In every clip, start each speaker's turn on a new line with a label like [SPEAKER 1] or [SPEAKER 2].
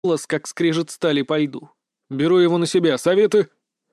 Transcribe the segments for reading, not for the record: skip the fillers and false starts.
[SPEAKER 1] голос, как скрежет стали по льду. «Беру его на себя. Советы?»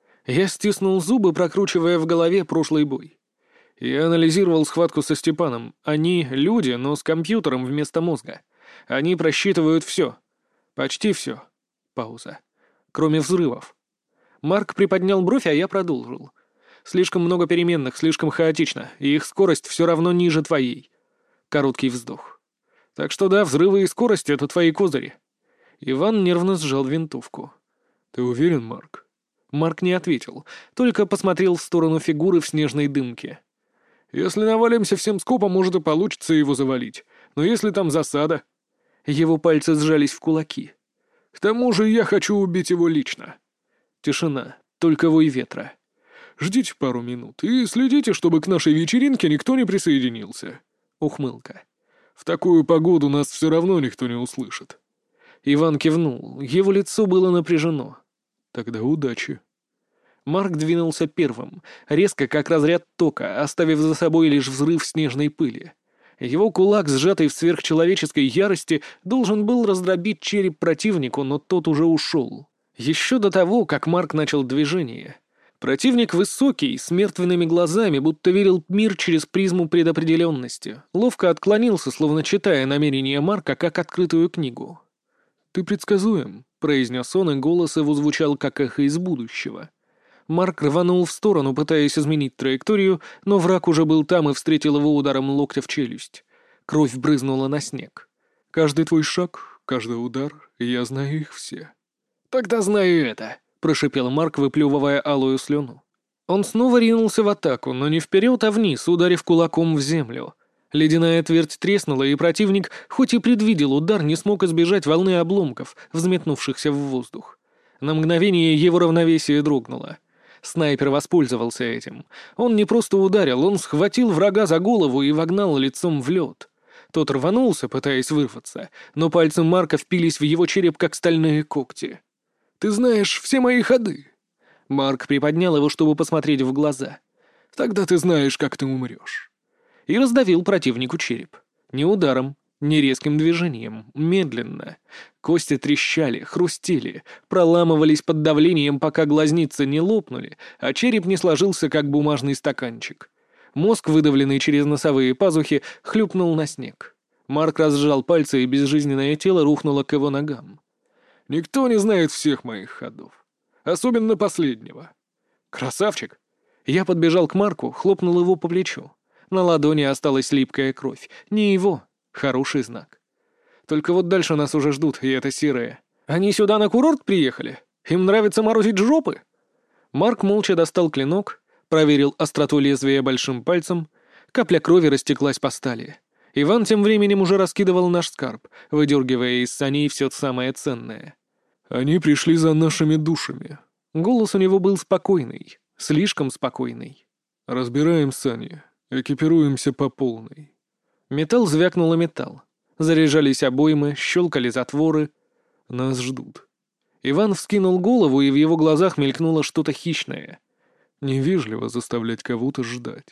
[SPEAKER 1] Я стиснул зубы, прокручивая в голове прошлый бой. Я анализировал схватку со Степаном. Они — люди, но с компьютером вместо мозга. Они просчитывают все. Почти все. Пауза. Кроме взрывов. Марк приподнял бровь, а я продолжил. Слишком много переменных, слишком хаотично, и их скорость все равно ниже твоей. Короткий вздох. Так что да, взрывы и скорость — это твои козыри. Иван нервно сжал винтовку. «Ты уверен, Марк?» Марк не ответил, только посмотрел в сторону фигуры в снежной дымке. «Если навалимся всем скопом, может и получится его завалить. Но если там засада...» Его пальцы сжались в кулаки. «К тому же я хочу убить его лично». Тишина, только вой ветра. «Ждите пару минут и следите, чтобы к нашей вечеринке никто не присоединился». Ухмылка. «В такую погоду нас все равно никто не услышит». Иван кивнул, его лицо было напряжено. «Тогда удачи». Марк двинулся первым, резко, как разряд тока, оставив за собой лишь взрыв снежной пыли. Его кулак, сжатый в сверхчеловеческой ярости, должен был раздробить череп противнику, но тот уже ушел. Еще до того, как Марк начал движение. Противник высокий, с мертвенными глазами, будто видел мир через призму предопределенности. Ловко отклонился, словно читая намерения Марка, как открытую книгу. «Ты предсказуем», — произнес он, и голос его звучал, как эхо из будущего. Марк рванул в сторону, пытаясь изменить траекторию, но враг уже был там и встретил его ударом локтя в челюсть. Кровь брызнула на снег. «Каждый твой шаг, каждый удар, я знаю их все». «Тогда знаю это», — прошипел Марк, выплевывая алую слюну. Он снова ринулся в атаку, но не вперед, а вниз, ударив кулаком в землю. Ледяная твердь треснула, и противник, хоть и предвидел удар, не смог избежать волны обломков, взметнувшихся в воздух. На мгновение его равновесие дрогнуло. Снайпер воспользовался этим. Он не просто ударил, он схватил врага за голову и вогнал лицом в лед. Тот рванулся, пытаясь вырваться, но пальцы Марка впились в его череп, как стальные когти. «Ты знаешь все мои ходы!» Марк приподнял его, чтобы посмотреть в глаза. «Тогда ты знаешь, как ты умрешь». И раздавил противнику череп. Не ударом, не резким движением, медленно. Кости трещали, хрустели, проламывались под давлением, пока глазницы не лопнули, а череп не сложился, как бумажный стаканчик. Мозг, выдавленный через носовые пазухи, хлюпнул на снег. Марк разжал пальцы, и безжизненное тело рухнуло к его ногам. «Никто не знает всех моих ходов. Особенно последнего». «Красавчик!» Я подбежал к Марку, хлопнул его по плечу. На ладони осталась липкая кровь. Не его. Хороший знак. Только вот дальше нас уже ждут, и это серые. Они сюда на курорт приехали? Им нравится морозить жопы?» Марк молча достал клинок, проверил остроту лезвия большим пальцем. Капля крови растеклась по стали. Иван тем временем уже раскидывал наш скарб, выдергивая из саней все самое ценное. «Они пришли за нашими душами». Голос у него был спокойный, слишком спокойный. «Разбираем сани, экипируемся по полной». Металл звякнул о металл. Заряжались обоймы, щелкали затворы. Нас ждут. Иван вскинул голову, и в его глазах мелькнуло что-то хищное. Невежливо заставлять кого-то ждать.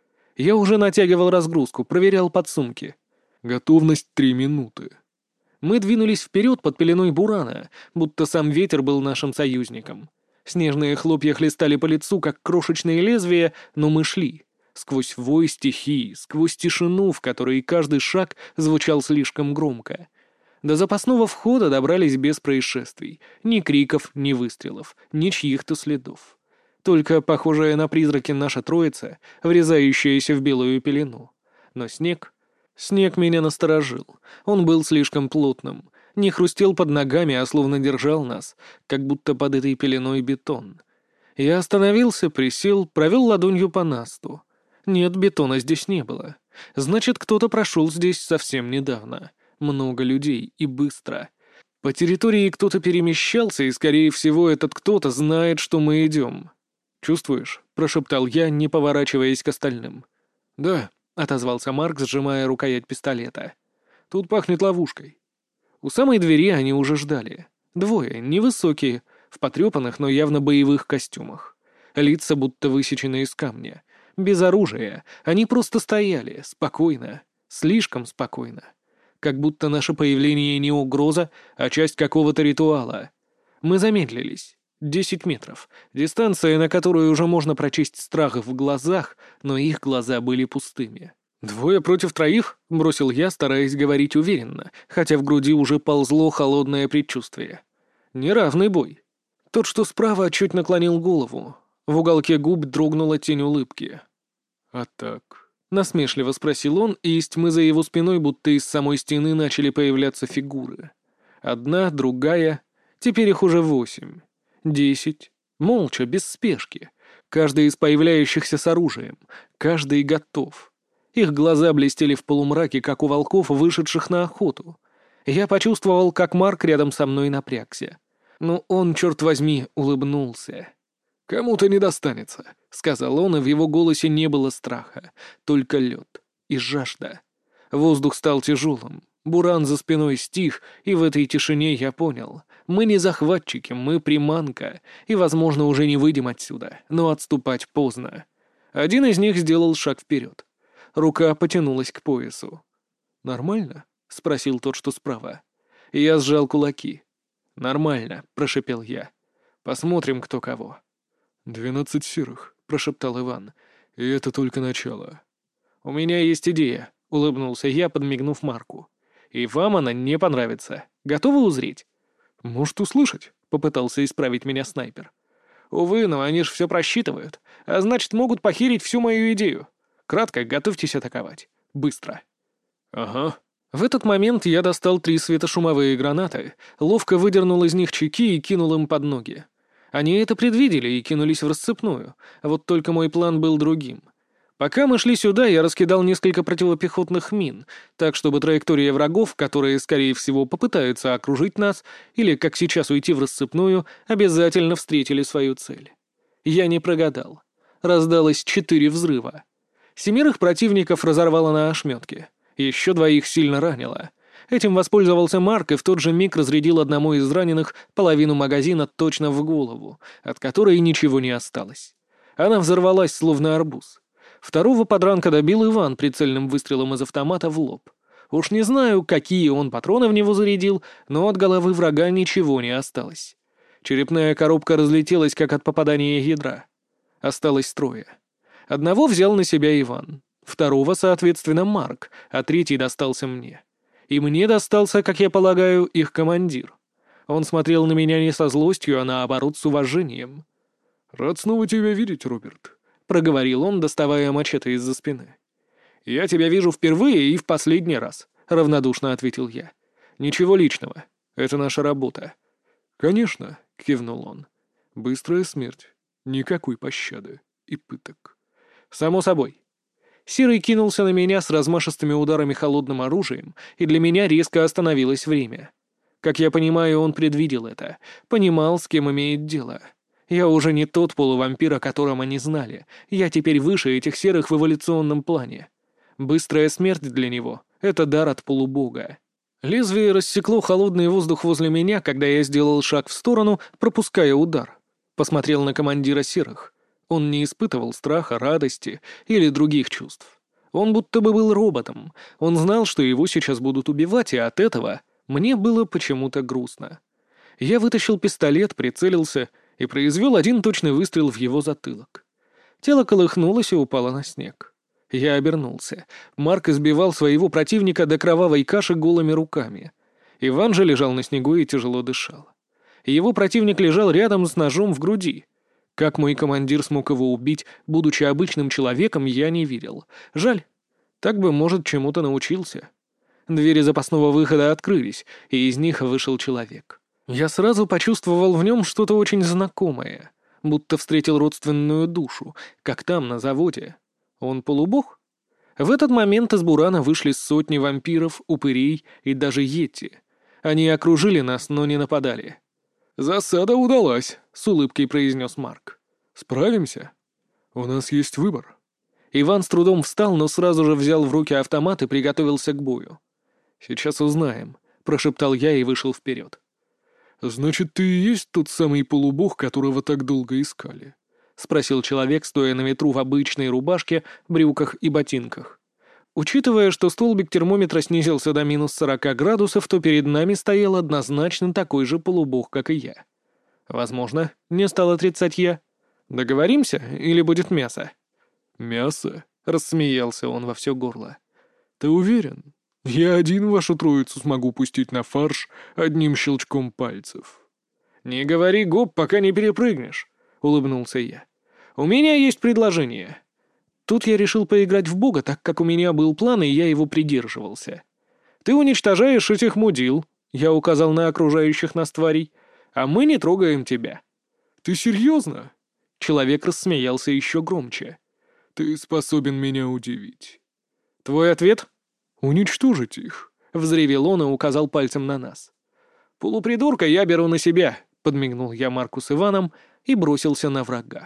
[SPEAKER 1] Я уже натягивал разгрузку, проверял подсумки. Готовность 3 минуты. Мы двинулись вперед под пеленой бурана, будто сам ветер был нашим союзником. Снежные хлопья хлестали по лицу, как крошечные лезвия, но мы шли. Сквозь вой стихии, сквозь тишину, в которой каждый шаг звучал слишком громко. До запасного входа добрались без происшествий. Ни криков, ни выстрелов, ни чьих-то следов. Только похожая на призраки наша троица, врезающаяся в белую пелену. Но снег... Снег меня насторожил. Он был слишком плотным. Не хрустел под ногами, а словно держал нас, как будто под этой пеленой бетон. Я остановился, присел, провел ладонью по насту. Нет, бетона здесь не было. Значит, кто-то прошел здесь совсем недавно. Много людей и быстро. По территории кто-то перемещался, и, скорее всего, этот кто-то знает, что мы идем. «Чувствуешь?» — прошептал я, не поворачиваясь к остальным. «Да», — отозвался Марк, сжимая рукоять пистолета. «Тут пахнет ловушкой». У самой двери они уже ждали. Двое, невысокие, в потрепанных, но явно боевых костюмах. Лица будто высечены из камня. Без оружия. Они просто стояли, спокойно. Слишком спокойно. как будто наше появление не угроза, а часть какого-то ритуала. Мы замедлились. 10 метров. Дистанция, на которую уже можно прочесть страх в глазах, но их глаза были пустыми. «2 против 3?» — бросил я, стараясь говорить уверенно, хотя в груди уже ползло холодное предчувствие. «Неравный бой». Тот, что справа, чуть наклонил голову. В уголке губ дрогнула тень улыбки. «А так?» — насмешливо спросил он, и из тьмы за его спиной, будто из самой стены, начали появляться фигуры. Одна, другая, теперь их уже 8. 10. Молча, без спешки. Каждый из появляющихся с оружием. Каждый готов. Их глаза блестели в полумраке, как у волков, вышедших на охоту. Я почувствовал, как Марк рядом со мной напрягся. Но он, черт возьми, улыбнулся. «Кому-то не достанется», — сказал он, и в его голосе не было страха, только лед и жажда. Воздух стал тяжелым. Буран за спиной стих, и в этой тишине я понял. Мы не захватчики, мы приманка, и, возможно, уже не выйдем отсюда, но отступать поздно. Один из них сделал шаг вперед. Рука потянулась к поясу. «Нормально?» — спросил тот, что справа. Я сжал кулаки. «Нормально», — прошепел я. «Посмотрим, кто кого». 12 серых», — прошептал Иван. «И это только начало». «У меня есть идея», — улыбнулся я, подмигнув Марку. «И вам она не понравится. Готовы узреть?» «Может, услышать?» — попытался исправить меня снайпер. «Увы, но они же все просчитывают, а значит, могут похерить всю мою идею. Кратко, готовьтесь атаковать. Быстро». «Ага». В этот момент я достал 3 светошумовые гранаты, ловко выдернул из них чеки и кинул им под ноги. Они это предвидели и кинулись в рассыпную, вот только мой план был другим. Пока мы шли сюда, я раскидал несколько противопехотных мин, так чтобы траектория врагов, которые, скорее всего, попытаются окружить нас, или, как сейчас, уйти в рассыпную, обязательно встретили свою цель. Я не прогадал. Раздалось 4 взрыва. 7 противников разорвало на ошметки. Еще 2 сильно ранило. Этим воспользовался Марк и в тот же миг разрядил одному из раненых половину магазина точно в голову, от которой ничего не осталось. Она взорвалась, словно арбуз. 2 подранка добил Иван прицельным выстрелом из автомата в лоб. Уж не знаю, какие он патроны в него зарядил, но от головы врага ничего не осталось. Черепная коробка разлетелась, как от попадания ядра. Осталось 3. Одного взял на себя Иван, 2, соответственно, Марк, а 3 достался мне. И мне достался, как я полагаю, их командир. Он смотрел на меня не со злостью, а наоборот с уважением. «Рад снова тебя видеть, Роберт», — проговорил он, доставая мачете из-за спины. «Я тебя вижу впервые и в последний раз», — равнодушно ответил я. «Ничего личного. Это наша работа». «Конечно», — кивнул он. «Быстрая смерть. Никакой пощады и пыток». «Само собой». Серый кинулся на меня с размашистыми ударами холодным оружием, и для меня резко остановилось время. Как я понимаю, он предвидел это, понимал, с кем имеет дело. Я уже не тот полувампир, о котором они знали, я теперь выше этих серых в эволюционном плане. Быстрая смерть для него — это дар от полубога. Лезвие рассекло холодный воздух возле меня, когда я сделал шаг в сторону, пропуская удар. Посмотрел на командира серых. Он не испытывал страха, радости или других чувств. Он будто бы был роботом. Он знал, что его сейчас будут убивать, и от этого мне было почему-то грустно. Я вытащил пистолет, прицелился и произвел 1 точный выстрел в его затылок. Тело колыхнулось и упало на снег. Я обернулся. Марк избивал своего противника до кровавой каши голыми руками. Иван же лежал на снегу и тяжело дышал. Его противник лежал рядом с ножом в груди. Как мой командир смог его убить, будучи обычным человеком, я не видел. Жаль. Так бы, может, чему-то научился. Двери запасного выхода открылись, и из них вышел человек. Я сразу почувствовал в нем что-то очень знакомое, будто встретил родственную душу, как там, на заводе. Он полубог? В этот момент из бурана вышли сотни вампиров, упырей и даже йети. Они окружили нас, но не нападали. «Засада удалась», — с улыбкой произнес Марк. «Справимся? У нас есть выбор». Иван с трудом встал, но сразу же взял в руки автомат и приготовился к бою. «Сейчас узнаем», — прошептал я и вышел вперед. «Значит, ты и есть тот самый полубог, которого так долго искали?» — спросил человек, стоя на ветру в обычной рубашке, брюках и ботинках. Учитывая, что столбик термометра снизился до -40 градусов, то перед нами стоял однозначно такой же полубог, как и я. Возможно, не стал отрицать я. Договоримся, или будет мясо? «Мясо?» — рассмеялся он во все горло. «Ты уверен? Я один вашу троицу смогу пустить на фарш одним щелчком пальцев». «Не говори гоп, пока не перепрыгнешь», — улыбнулся я. «У меня есть предложение». Тут я решил поиграть в бога, так как у меня был план, и я его придерживался. «Ты уничтожаешь этих мудил», — я указал на окружающих нас тварей, «а мы не трогаем тебя». «Ты серьезно?» Человек рассмеялся еще громче. «Ты способен меня удивить». «Твой ответ?» «Уничтожить их», — взревел он и указал пальцем на нас. «Полупридурка я беру на себя», — подмигнул я Марку с Иваном и бросился на врага.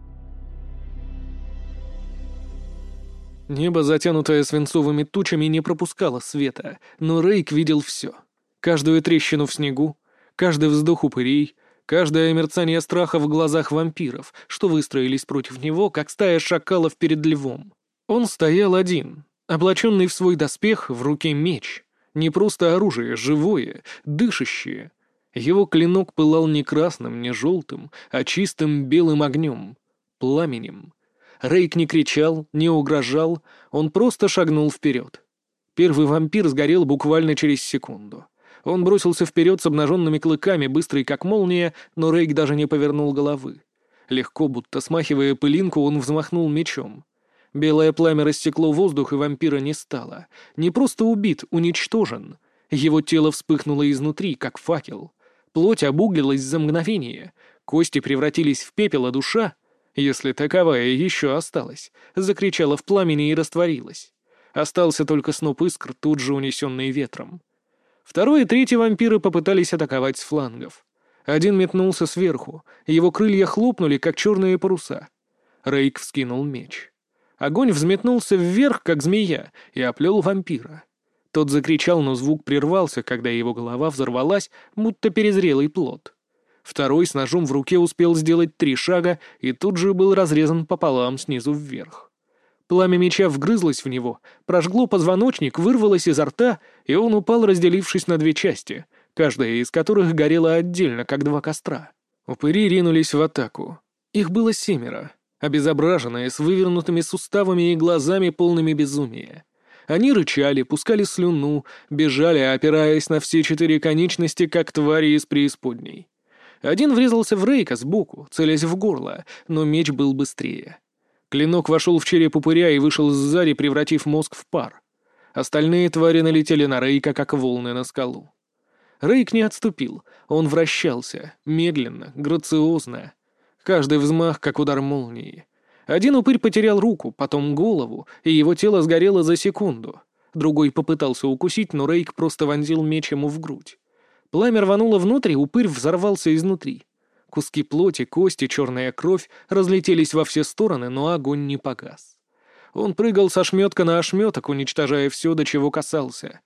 [SPEAKER 1] Небо, затянутое свинцовыми тучами, не пропускало света, но Рейк видел все. Каждую трещину в снегу, каждый вздох упырей, каждое мерцание страха в глазах вампиров, что выстроились против него, как стая шакалов перед львом. Он стоял один, облаченный в свой доспех, в руке меч. Не просто оружие, живое, дышащее. Его клинок пылал не красным, не желтым, а чистым белым огнем, пламенем. Рейк не кричал, не угрожал, он просто шагнул вперед. Первый вампир сгорел буквально через секунду. Он бросился вперед с обнаженными клыками, быстрый как молния, но Рейк даже не повернул головы. Легко, будто смахивая пылинку, он взмахнул мечом. Белое пламя рассекло воздух, и вампира не стало. Не просто убит, уничтожен. Его тело вспыхнуло изнутри, как факел. Плоть обуглилась за мгновение. Кости превратились в пепел, а душа, если таковая еще осталась, закричала в пламени и растворилась. Остался только сноп искр, тут же унесенный ветром. Второй и третий вампиры попытались атаковать с флангов. Один метнулся сверху, его крылья хлопнули, как черные паруса. Рейк вскинул меч. Огонь взметнулся вверх, как змея, и оплел вампира. Тот закричал, но звук прервался, когда его голова взорвалась, будто перезрелый плод. Второй с ножом в руке успел сделать 3 шага и тут же был разрезан пополам снизу вверх. Пламя меча вгрызлось в него, прожгло позвоночник, вырвалось изо рта, и он упал, разделившись на 2 части, каждая из которых горела отдельно, как 2 костра. Упыри ринулись в атаку. Их было 7, обезображенные, с вывернутыми суставами и глазами, полными безумия. Они рычали, пускали слюну, бежали, опираясь на все 4 конечности, как твари из преисподней. Один врезался в Рейка сбоку, целясь в горло, но меч был быстрее. Клинок вошел в череп упыря и вышел сзади, превратив мозг в пар. Остальные твари налетели на Рейка, как волны на скалу. Рейк не отступил, он вращался, медленно, грациозно. Каждый взмах, как удар молнии. Один упырь потерял руку, потом голову, и его тело сгорело за секунду. Другой попытался укусить, но Рейк просто вонзил меч ему в грудь. Пламя рвануло внутрь, упырь взорвался изнутри. Куски плоти, кости, черная кровь разлетелись во все стороны, но огонь не погас. Он прыгал с ошметка на ошметок, уничтожая все, до чего касался.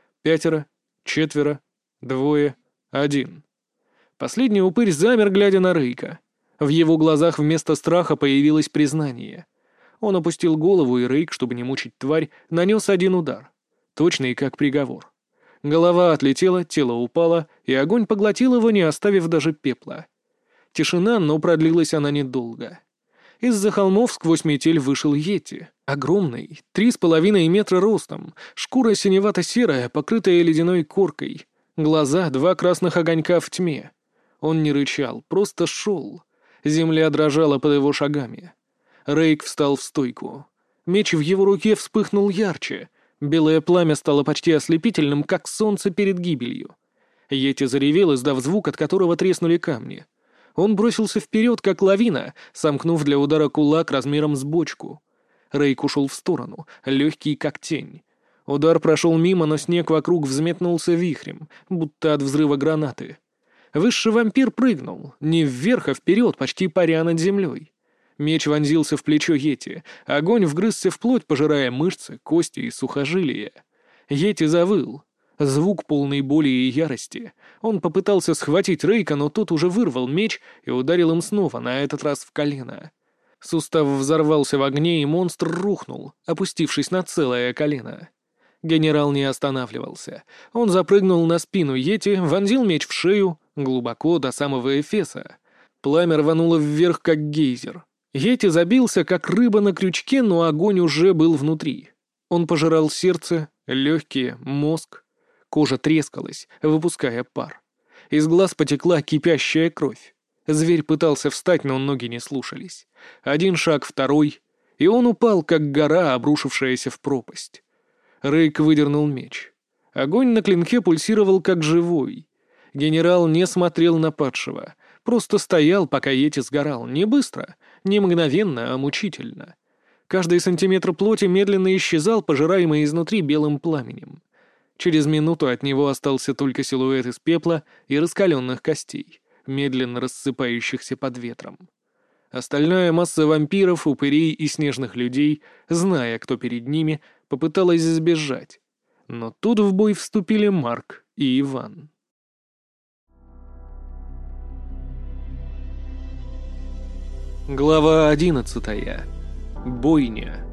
[SPEAKER 1] 5, 4, 2, 1. Последний упырь замер, глядя на Рейка. В его глазах вместо страха появилось признание. Он опустил голову, и Рейк, чтобы не мучить тварь, нанес 1 удар. Точный, как приговор. Голова отлетела, тело упало, и огонь поглотил его, не оставив даже пепла. Тишина, но продлилась она недолго. Из-за холмов сквозь метель вышел Йети. Огромный, 3,5 метра ростом, шкура синевато-серая, покрытая ледяной коркой. Глаза — 2 красных огонька в тьме. Он не рычал, просто шел. Земля дрожала под его шагами. Рейк встал в стойку. Меч в его руке вспыхнул ярче. Белое пламя стало почти ослепительным, как солнце перед гибелью. Йети заревел, издав звук, от которого треснули камни. Он бросился вперед, как лавина, сомкнув для удара кулак размером с бочку. Рейк ушел в сторону, легкий, как тень. Удар прошел мимо, но снег вокруг взметнулся вихрем, будто от взрыва гранаты. Высший вампир прыгнул, не вверх, а вперед, почти паря над землей. Меч вонзился в плечо Йети. Огонь вгрызся в плоть, пожирая мышцы, кости и сухожилия. Йети завыл. Звук полной боли и ярости. Он попытался схватить Рейка, но тот уже вырвал меч и ударил им снова, на этот раз в колено. Сустав взорвался в огне, и монстр рухнул, опустившись на целое колено. Генерал не останавливался. Он запрыгнул на спину Йети, вонзил меч в шею, глубоко до самого эфеса. Пламя рвануло вверх, как гейзер. Йети забился, как рыба на крючке, но огонь уже был внутри. Он пожирал сердце, легкие, мозг. Кожа трескалась, выпуская пар. Из глаз потекла кипящая кровь. Зверь пытался встать, но ноги не слушались. Один шаг, второй, и он упал, как гора, обрушившаяся в пропасть. Рейк выдернул меч. Огонь на клинке пульсировал, как живой. Генерал не смотрел на падшего. Просто стоял, пока Йети сгорал. Не быстро, не мгновенно, а мучительно. Каждый сантиметр плоти медленно исчезал, пожираемый изнутри белым пламенем. Через минуту от него остался только силуэт из пепла и раскаленных костей, медленно рассыпающихся под ветром. Остальная масса вампиров, упырей и снежных людей, зная, кто перед ними, попыталась сбежать. Но тут в бой вступили Марк и Иван. Глава 11. Бойня.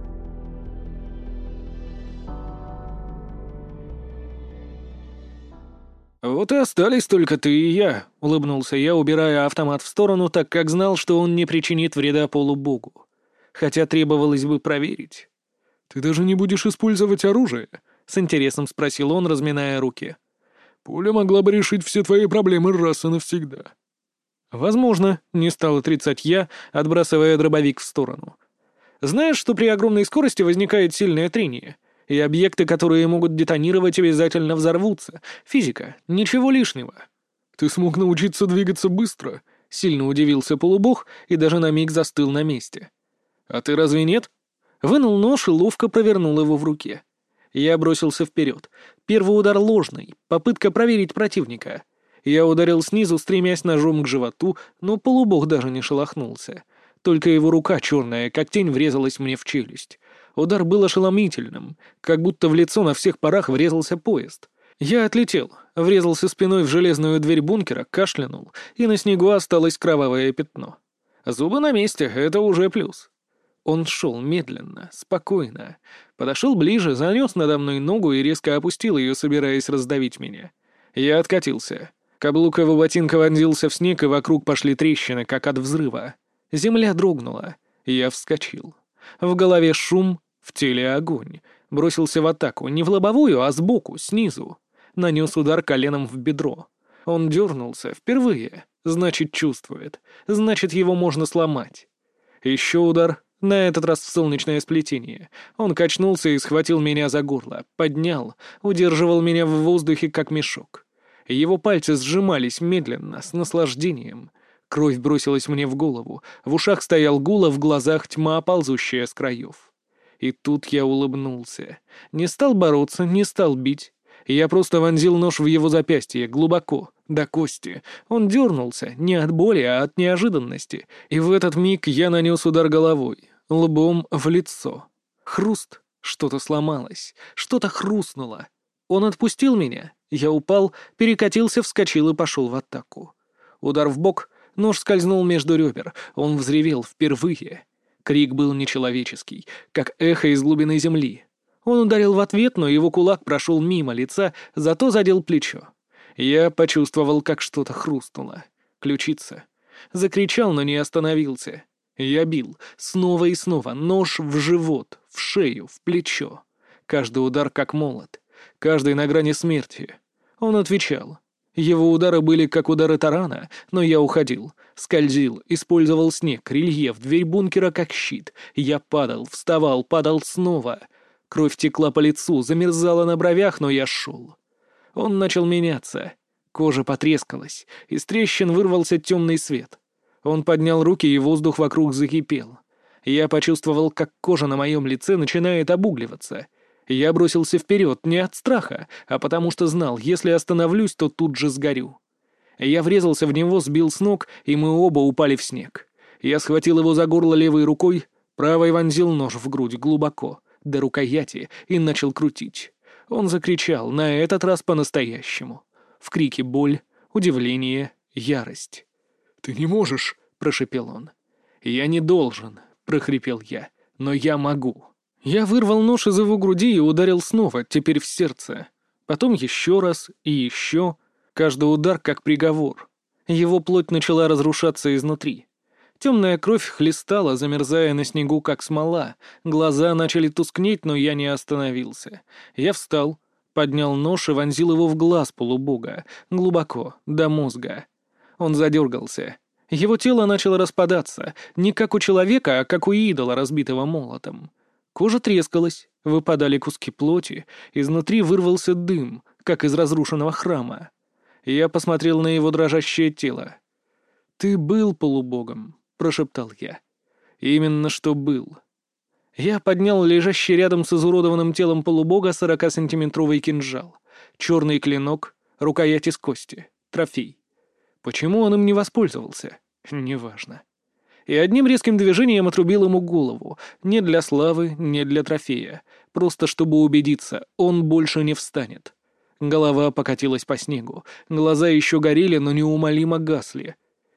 [SPEAKER 1] «Вот и остались только ты и я», — улыбнулся я, убирая автомат в сторону, так как знал, что он не причинит вреда полубогу. Хотя требовалось бы проверить. «Ты даже не будешь использовать оружие?» — с интересом спросил он, разминая руки. «Пуля могла бы решить все твои проблемы раз и навсегда». «Возможно», — не стал отрицать я, отбрасывая дробовик в сторону. «Знаешь, что при огромной скорости возникает сильное трение, и объекты, которые могут детонировать, обязательно взорвутся. Физика, ничего лишнего». «Ты смог научиться двигаться быстро?» — сильно удивился полубог и даже на миг застыл на месте. «А ты разве нет?» Вынул нож и ловко провернул его в руке. Я бросился вперед. Первый удар ложный, попытка проверить противника. Я ударил снизу, стремясь ножом к животу, но полубог даже не шелохнулся. Только его рука, черная, как тень, врезалась мне в челюсть. Удар был ошеломительным, как будто в лицо на всех парах врезался поезд. Я отлетел, врезался спиной в железную дверь бункера, кашлянул, и на снегу осталось кровавое пятно. Зубы на месте — это уже плюс. Он шел медленно, спокойно. Подошел ближе, занес надо мной ногу и резко опустил ее, собираясь раздавить меня. Я откатился. Каблук его ботинка вонзился в снег, и вокруг пошли трещины, как от взрыва. Земля дрогнула. Я вскочил. В голове шум, в теле огонь. Бросился в атаку, не в лобовую, а сбоку, снизу. Нанес удар коленом в бедро. Он дернулся впервые. Значит, чувствует. Значит, его можно сломать. Еще удар. На этот раз в солнечное сплетение. Он качнулся и схватил меня за горло. Поднял. Удерживал меня в воздухе, как мешок. Его пальцы сжимались медленно, с наслаждением. Кровь бросилась мне в голову. В ушах стоял гул, а в глазах тьма, ползущая с краев. И тут я улыбнулся. Не стал бороться, не стал бить. Я просто вонзил нож в его запястье, глубоко, до кости. Он дернулся, не от боли, а от неожиданности. И в этот миг я нанес удар головой, лбом в лицо. Хруст. Что-то сломалось. Что-то хрустнуло. Он отпустил меня. Я упал, перекатился, вскочил и пошел в атаку. Удар в бок, нож скользнул между ребер. Он взревел впервые. Крик был нечеловеческий, как эхо из глубины земли. Он ударил в ответ, но его кулак прошел мимо лица, зато задел плечо. Я почувствовал, как что-то хрустнуло. Ключица. Закричал, но не остановился. Я бил. Снова и снова. Нож в живот, в шею, в плечо. Каждый удар как молот. Каждый на грани смерти. Он отвечал. Его удары были как удары тарана, но я уходил. Скользил, использовал снег, рельеф, дверь бункера как щит. Я падал, вставал, падал снова. Кровь текла по лицу, замерзала на бровях, но я шел. Он начал меняться. Кожа потрескалась, из трещин вырвался темный свет. Он поднял руки, и воздух вокруг закипел. Я почувствовал, как кожа на моем лице начинает обугливаться. Я бросился вперед не от страха, а потому что знал, если остановлюсь, то тут же сгорю. Я врезался в него, сбил с ног, и мы оба упали в снег. Я схватил его за горло левой рукой, правой вонзил нож в грудь глубоко, до рукояти, и начал крутить. Он закричал, на этот раз по-настоящему. В крике боль, удивление, ярость. «Ты не можешь», — прошепел он. «Я не должен. прохрипел я. «Но я могу». Я вырвал нож из его груди и ударил снова, теперь в сердце. Потом еще раз и еще. Каждый удар как приговор. Его плоть начала разрушаться изнутри. Темная кровь хлестала, замерзая на снегу, как смола. Глаза начали тускнеть, но я не остановился. Я встал, поднял нож и вонзил его в глаз полубога, глубоко, до мозга. Он задергался. Его тело начало распадаться, не как у человека, а как у идола, разбитого молотом. Кожа трескалась, выпадали куски плоти, изнутри вырвался дым, как из разрушенного храма. Я посмотрел на его дрожащее тело. «Ты был полубогом», — прошептал я. «Именно что был». Я поднял лежащий рядом с изуродованным телом полубога 40-сантиметровый кинжал. Черный клинок, рукоять из кости, трофей. Почему он им не воспользовался? Неважно. И одним резким движением отрубил ему голову. Не для славы, не для трофея. Просто чтобы убедиться, он больше не встанет. Голова покатилась по снегу. Глаза еще горели, но неумолимо гасли.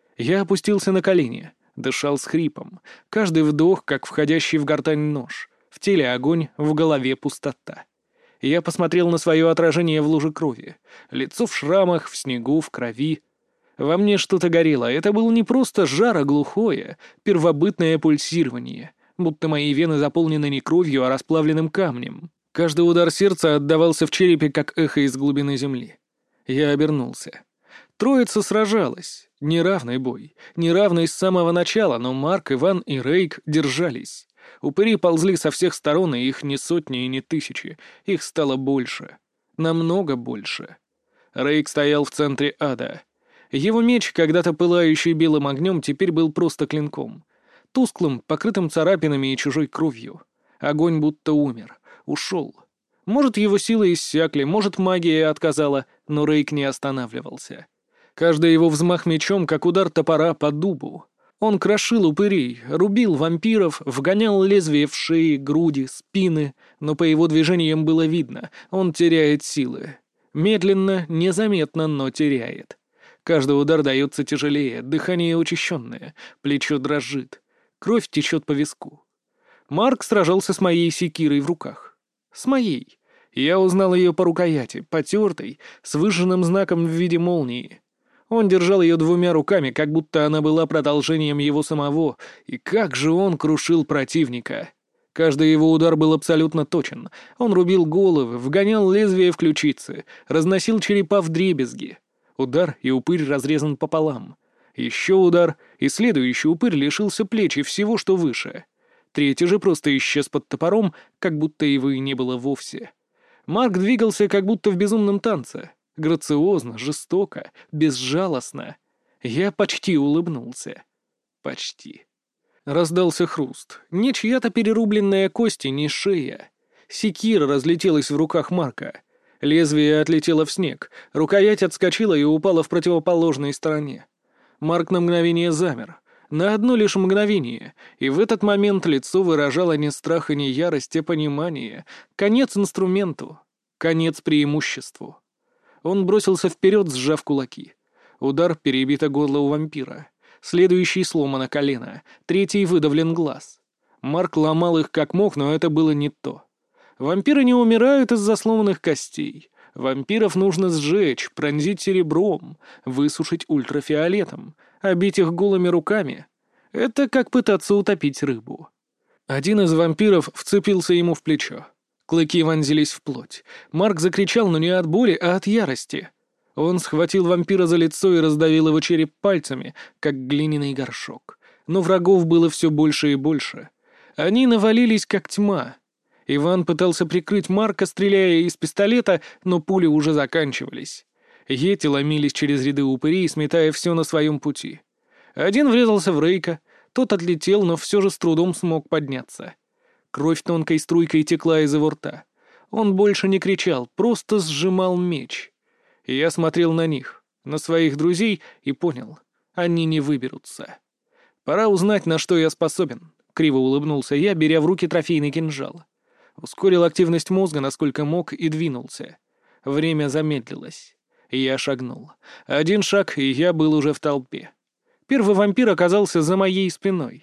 [SPEAKER 1] Я опустился на колени, дышал с хрипом. Каждый вдох, как входящий в гортань нож. В теле огонь, в голове пустота. Я посмотрел на свое отражение в луже крови. Лицо в шрамах, в снегу, в крови. Во мне что-то горело. Это было не просто жар, а глухое, первобытное пульсирование, будто мои вены заполнены не кровью, а расплавленным камнем. Каждый удар сердца отдавался в черепе, как эхо из глубины земли. Я обернулся. Троица сражалась. Неравный бой. Неравный с самого начала, но Марк, Иван и Рейк держались. Упыри ползли со всех сторон, и их не сотни и не тысячи. Их стало больше. Намного больше. Рейк стоял в центре ада. Его меч, когда-то пылающий белым огнем, теперь был просто клинком. Тусклым, покрытым царапинами и чужой кровью. Огонь будто умер. Ушел. Может, его силы иссякли, может, магия отказала, но Рейк не останавливался. Каждый его взмах мечом, как удар топора по дубу. Он крошил упырей, рубил вампиров, вгонял лезвие в шеи, груди, спины, но по его движениям было видно, он теряет силы. Медленно, незаметно, но теряет. Каждый удар дается тяжелее, дыхание учащенное, плечо дрожит, кровь течет по виску. Марк сражался с моей секирой в руках. С моей. Я узнал ее по рукояти, потертой, с выжженным знаком в виде молнии. Он держал ее двумя руками, как будто она была продолжением его самого, и как же он крушил противника. Каждый его удар был абсолютно точен. Он рубил головы, вгонял лезвие в ключицы, разносил черепа вдребезги. Удар, и упырь разрезан пополам. Еще удар, и следующий упырь лишился плеч и всего, что выше. Третий же просто исчез под топором, как будто его и не было вовсе. Марк двигался, как будто в безумном танце. Грациозно, жестоко, безжалостно. Я почти улыбнулся. Почти. Раздался хруст. Не чья-то перерубленная кость, не шея. Секира разлетелась в руках Марка. Лезвие отлетело в снег. Рукоять отскочила и упала в противоположной стороне. Марк на мгновение замер. На одно лишь мгновение. И в этот момент лицо выражало не страх и не ярость, а понимание. Конец инструменту. Конец преимуществу. Он бросился вперед, сжав кулаки. Удар, перебито горло у вампира. Следующий сломано колено. Третий выдавлен глаз. Марк ломал их как мог, но это было не то. Вампиры не умирают из-за сломанных костей. Вампиров нужно сжечь, пронзить серебром, высушить ультрафиолетом, обить их голыми руками. Это как пытаться утопить рыбу. Один из вампиров вцепился ему в плечо. Клыки вонзились в плоть. Марк закричал, но не от боли, а от ярости. Он схватил вампира за лицо и раздавил его череп пальцами, как глиняный горшок. Но врагов было все больше и больше. Они навалились, как тьма. Иван пытался прикрыть Марка, стреляя из пистолета, но пули уже заканчивались. Йети ломились через ряды упырей, сметая все на своем пути. Один врезался в Рейка, тот отлетел, но все же с трудом смог подняться. Кровь тонкой струйкой текла из его рта. Он больше не кричал, просто сжимал меч. Я смотрел на них, на своих друзей, и понял, они не выберутся. Пора узнать, на что я способен, — криво улыбнулся я, беря в руки трофейный кинжал. Ускорил активность мозга, насколько мог, и двинулся. Время замедлилось. Я шагнул. Один шаг, и я был уже в толпе. Первый вампир оказался за моей спиной.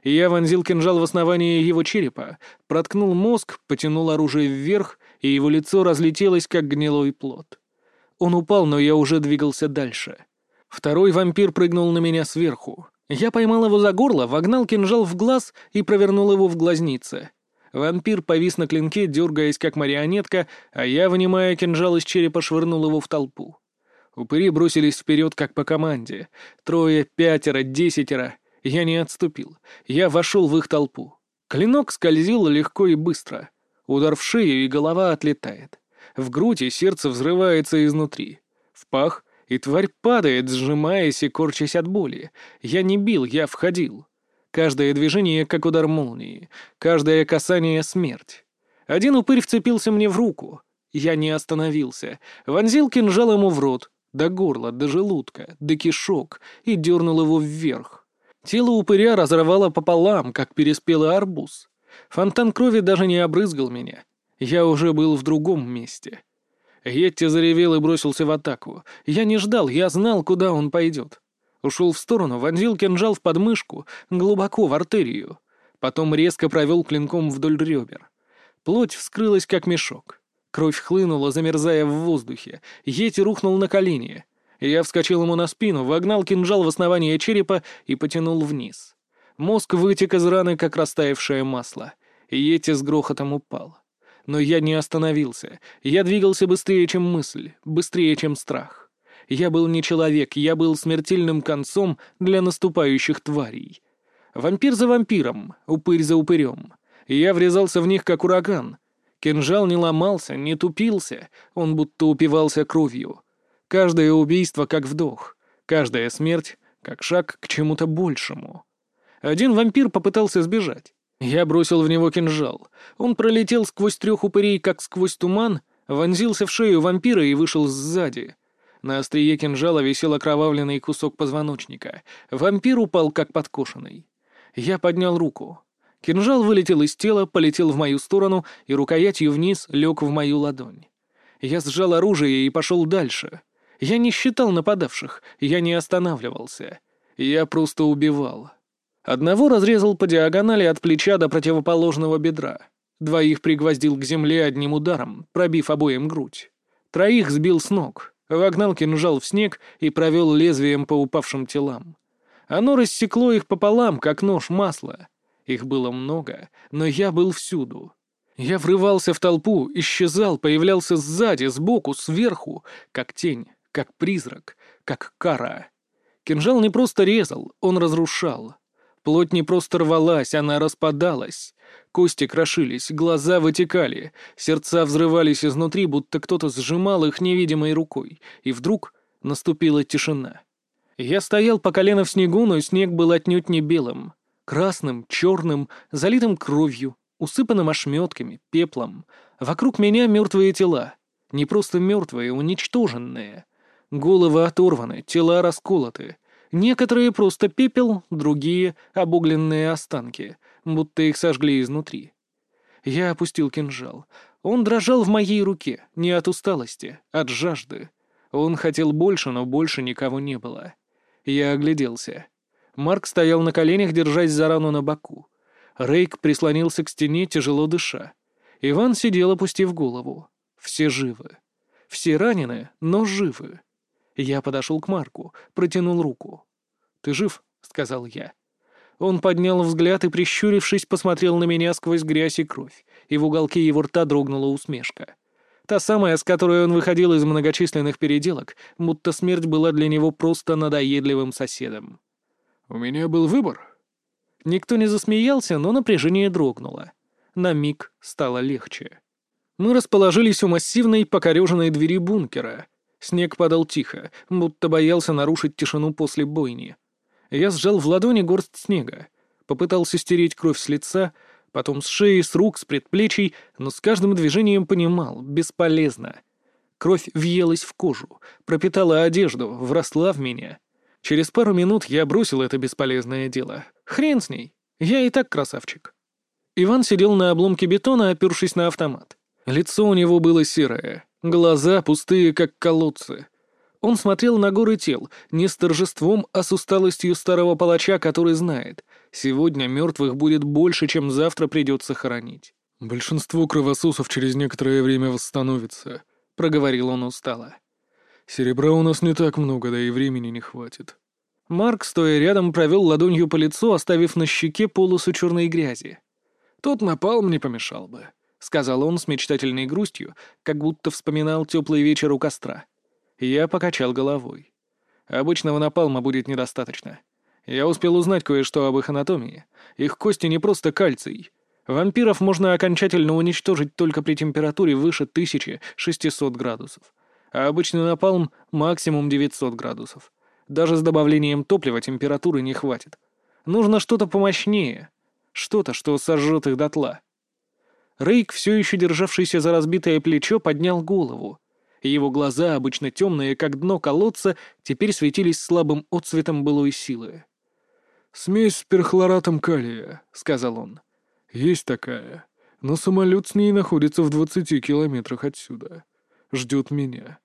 [SPEAKER 1] Я вонзил кинжал в основание его черепа, проткнул мозг, потянул оружие вверх, и его лицо разлетелось, как гнилой плод. Он упал, но я уже двигался дальше. Второй вампир прыгнул на меня сверху. Я поймал его за горло, вогнал кинжал в глаз и провернул его в глазнице. Вампир повис на клинке, дергаясь как марионетка, а я, вынимая кинжал из черепа, швырнул его в толпу. Упыри бросились вперед, как по команде. 3, 5, 10. Я не отступил. Я вошел в их толпу. Клинок скользил легко и быстро. Удар в шею, и голова отлетает. В грудь и сердце взрывается изнутри. В пах, и тварь падает, сжимаясь и корчась от боли. Я не бил, я входил. Каждое движение, как удар молнии. Каждое касание — смерть. Один упырь вцепился мне в руку. Я не остановился. Вонзил кинжал ему в рот. До горла, до желудка, до кишок. И дернул его вверх. Тело упыря разорвало пополам, как переспелый арбуз. Фонтан крови даже не обрызгал меня. Я уже был в другом месте. Йетти заревел и бросился в атаку. Я не ждал, я знал, куда он пойдет. Ушел в сторону, вонзил кинжал в подмышку, глубоко в артерию. Потом резко провел клинком вдоль ребер. Плоть вскрылась, как мешок. Кровь хлынула, замерзая в воздухе. Йетти рухнул на колени. Я вскочил ему на спину, вогнал кинжал в основание черепа и потянул вниз. Мозг вытек из раны, как растаявшее масло. Йетти с грохотом упал. Но я не остановился. Я двигался быстрее, чем мысль, быстрее, чем страх. Я был не человек, я был смертельным концом для наступающих тварей. Вампир за вампиром, упырь за упырем. Я врезался в них, как ураган. Кинжал не ломался, не тупился, он будто упивался кровью. Каждое убийство, как вдох. Каждая смерть, как шаг к чему-то большему. Один вампир попытался сбежать. Я бросил в него кинжал. Он пролетел сквозь 3 упырей, как сквозь туман, вонзился в шею вампира и вышел сзади. На острие кинжала висел окровавленный кусок позвоночника. Вампир упал, как подкошенный. Я поднял руку. Кинжал вылетел из тела, полетел в мою сторону и рукоятью вниз лег в мою ладонь. Я сжал оружие и пошел дальше. Я не считал нападавших, я не останавливался. Я просто убивал. Одного разрезал по диагонали от плеча до противоположного бедра. 2 пригвоздил к земле одним ударом, пробив обоим грудь. 3 сбил с ног, вогнал кинжал в снег и провел лезвием по упавшим телам. Оно рассекло их пополам, как нож масла. Их было много, но я был всюду. Я врывался в толпу, исчезал, появлялся сзади, сбоку, сверху, как тень, как призрак, как кара. Кинжал не просто резал, он разрушал. Плоть не просто рвалась, она распадалась. Кости крошились, глаза вытекали, сердца взрывались изнутри, будто кто-то сжимал их невидимой рукой. И вдруг наступила тишина. Я стоял по колено в снегу, но снег был отнюдь не белым. Красным, черным, залитым кровью, усыпанным ошметками, пеплом. Вокруг меня мертвые тела. Не просто мертвые, уничтоженные. Головы оторваны, тела расколоты. Некоторые просто пепел, другие — обугленные останки, будто их сожгли изнутри. Я опустил кинжал. Он дрожал в моей руке, не от усталости, от жажды. Он хотел больше, но больше никого не было. Я огляделся. Марк стоял на коленях, держась за рану на боку. Рейк прислонился к стене, тяжело дыша. Иван сидел, опустив голову. Все живы. Все ранены, но живы. Я подошел к Марку, протянул руку. «Ты жив?» — сказал я. Он поднял взгляд и, прищурившись, посмотрел на меня сквозь грязь и кровь, и в уголке его рта дрогнула усмешка. Та самая, с которой он выходил из многочисленных переделок, будто смерть была для него просто надоедливым соседом. «У меня был выбор». Никто не засмеялся, но напряжение дрогнуло. На миг стало легче. Мы расположились у массивной покореженной двери бункера. Снег падал тихо, будто боялся нарушить тишину после бойни. Я сжал в ладони горсть снега, попытался стереть кровь с лица, потом с шеи, с рук, с предплечий, но с каждым движением понимал — бесполезно. Кровь въелась в кожу, пропитала одежду, вросла в меня. Через пару минут я бросил это бесполезное дело. Хрен с ней, я и так красавчик. Иван сидел на обломке бетона, опершись на автомат. Лицо у него было серое. Глаза пустые, как колодцы. Он смотрел на горы тел, не с торжеством, а с усталостью старого палача, который знает, сегодня мертвых будет больше, чем завтра придется хоронить. «Большинство кровососов через некоторое время восстановится», — проговорил он устало. «Серебра у нас не так много, да и времени не хватит». Марк, стоя рядом, провел ладонью по лицу, оставив на щеке полосу черной грязи. «Тот напалм не помешал бы», — сказал он с мечтательной грустью, как будто вспоминал теплый вечер у костра. Я покачал головой. «Обычного напалма будет недостаточно. Я успел узнать кое-что об их анатомии. Их кости не просто кальций. Вампиров можно окончательно уничтожить только при температуре выше 1600 градусов. А обычный напалм — максимум 900 градусов. Даже с добавлением топлива температуры не хватит. Нужно что-то помощнее. Что-то, что сожжет их дотла». Рейк, все еще державшийся за разбитое плечо, поднял голову. Его глаза, обычно темные, как дно колодца, теперь светились слабым отсветом былой силы. «Смесь с перхлоратом калия», — сказал он. «Есть такая, но самолет с ней находится в 20 километрах отсюда. Ждет меня».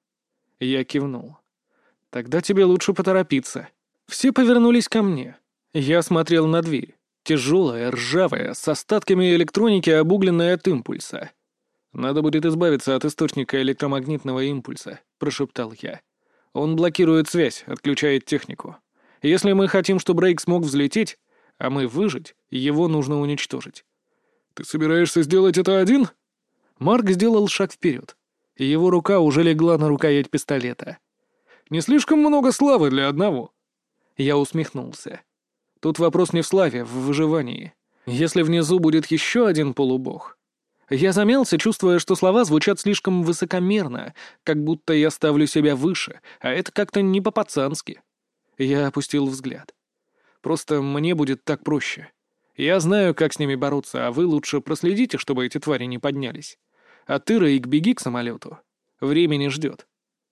[SPEAKER 1] Я кивнул. «Тогда тебе лучше поторопиться». Все повернулись ко мне. Я смотрел на дверь. Тяжелая, ржавая, с остатками электроники, обугленная от импульса. «Надо будет избавиться от источника электромагнитного импульса», — прошептал я. «Он блокирует связь, отключает технику. Если мы хотим, чтобы Рейк смог взлететь, а мы выжить, его нужно уничтожить». «Ты собираешься сделать это один?» Марк сделал шаг вперед. Его рука уже легла на рукоять пистолета. «Не слишком много славы для одного». Я усмехнулся. «Тут вопрос не в славе, в выживании. Если внизу будет еще один полубог...» Я замялся, чувствуя, что слова звучат слишком высокомерно, как будто я ставлю себя выше, а это как-то не по-пацански. Я опустил взгляд. «Просто мне будет так проще. Я знаю, как с ними бороться, а вы лучше проследите, чтобы эти твари не поднялись. А ты, Рейк, беги к самолету. Времени ждет».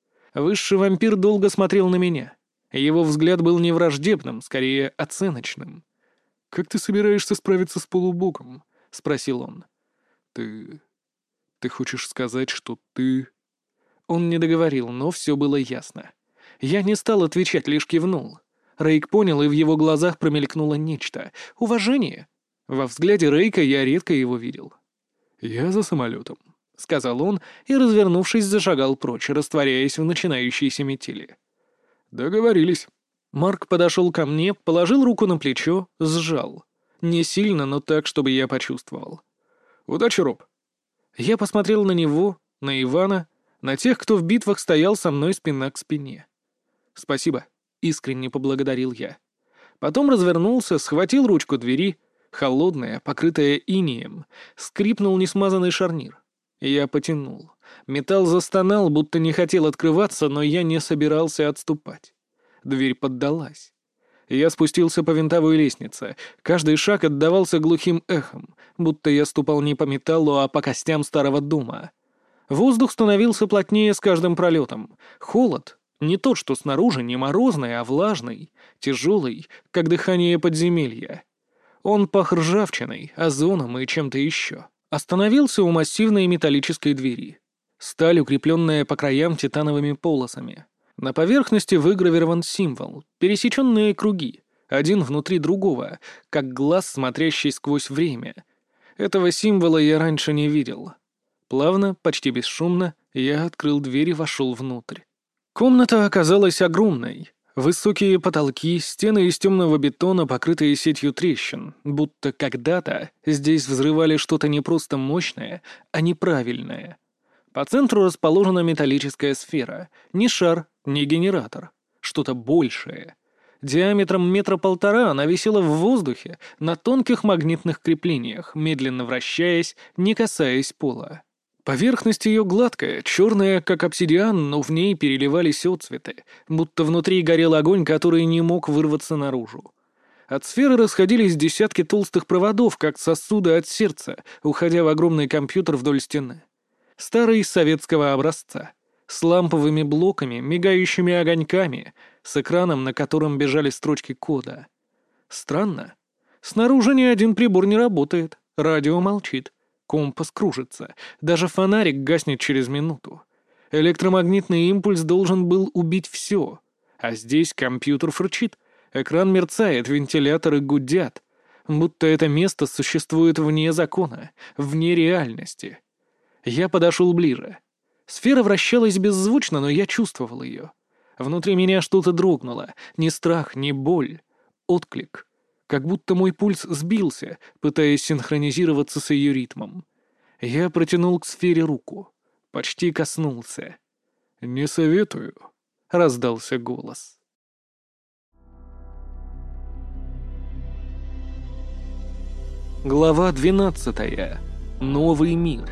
[SPEAKER 1] Высший вампир долго смотрел на меня. Его взгляд был не враждебным, скорее оценочным. «Как ты собираешься справиться с полубогом?» — спросил он. Ты хочешь сказать, что ты...» Он не договорил, но все было ясно. Я не стал отвечать, лишь кивнул. Рейк понял, и в его глазах промелькнуло нечто. Уважение. Во взгляде Рейка я редко его видел. «Я за самолетом», — сказал он, и, развернувшись, зашагал прочь, растворяясь в начинающейся метели. «Договорились». Марк подошел ко мне, положил руку на плечо, сжал. Не сильно, но так, чтобы я почувствовал. «Удачи, Роб». Я посмотрел на него, на Ивана, на тех, кто в битвах стоял со мной спина к спине. «Спасибо», — искренне поблагодарил я. Потом развернулся, схватил ручку двери, холодная, покрытая инеем, скрипнул несмазанный шарнир. Я потянул. Металл застонал, будто не хотел открываться, но я не собирался отступать. Дверь поддалась. Я спустился по винтовой лестнице. Каждый шаг отдавался глухим эхом, будто я ступал не по металлу, а по костям старого дома. Воздух становился плотнее с каждым пролетом. Холод, не тот, что снаружи, не морозный, а влажный, тяжелый, как дыхание подземелья. Он пах ржавчиной, озоном и чем-то еще. Остановился у массивной металлической двери. Сталь, укрепленная по краям титановыми полосами. На поверхности выгравирован символ, пересеченные круги, один внутри другого, как глаз, смотрящий сквозь время. Этого символа я раньше не видел. Плавно, почти бесшумно, я открыл дверь и вошел внутрь. Комната оказалась огромной. Высокие потолки, стены из темного бетона, покрытые сетью трещин, будто когда-то здесь взрывали что-то не просто мощное, а неправильное. По центру расположена металлическая сфера. Не шар, не генератор. Что-то большее. Диаметром 1,5 метра она висела в воздухе на тонких магнитных креплениях, медленно вращаясь, не касаясь пола. Поверхность ее гладкая, черная, как обсидиан, но в ней переливались отцветы, будто внутри горел огонь, который не мог вырваться наружу. От сферы расходились десятки толстых проводов, как сосуды от сердца, уходя в огромный компьютер вдоль стены. Старый советского образца, с ламповыми блоками, мигающими огоньками, с экраном, на котором бежали строчки кода. Странно. Снаружи ни один прибор не работает, радио молчит, компас кружится, даже фонарик гаснет через минуту. Электромагнитный импульс должен был убить все. А здесь компьютер фырчит, экран мерцает, вентиляторы гудят. Будто это место существует вне закона, вне реальности. Я подошел ближе. Сфера вращалась беззвучно, но я чувствовал ее. Внутри меня что-то дрогнуло. Ни страх, ни боль. Отклик. Как будто мой пульс сбился, пытаясь синхронизироваться с ее ритмом. Я протянул к сфере руку. Почти коснулся. «Не советую», — раздался голос. Глава 12. Новый мир.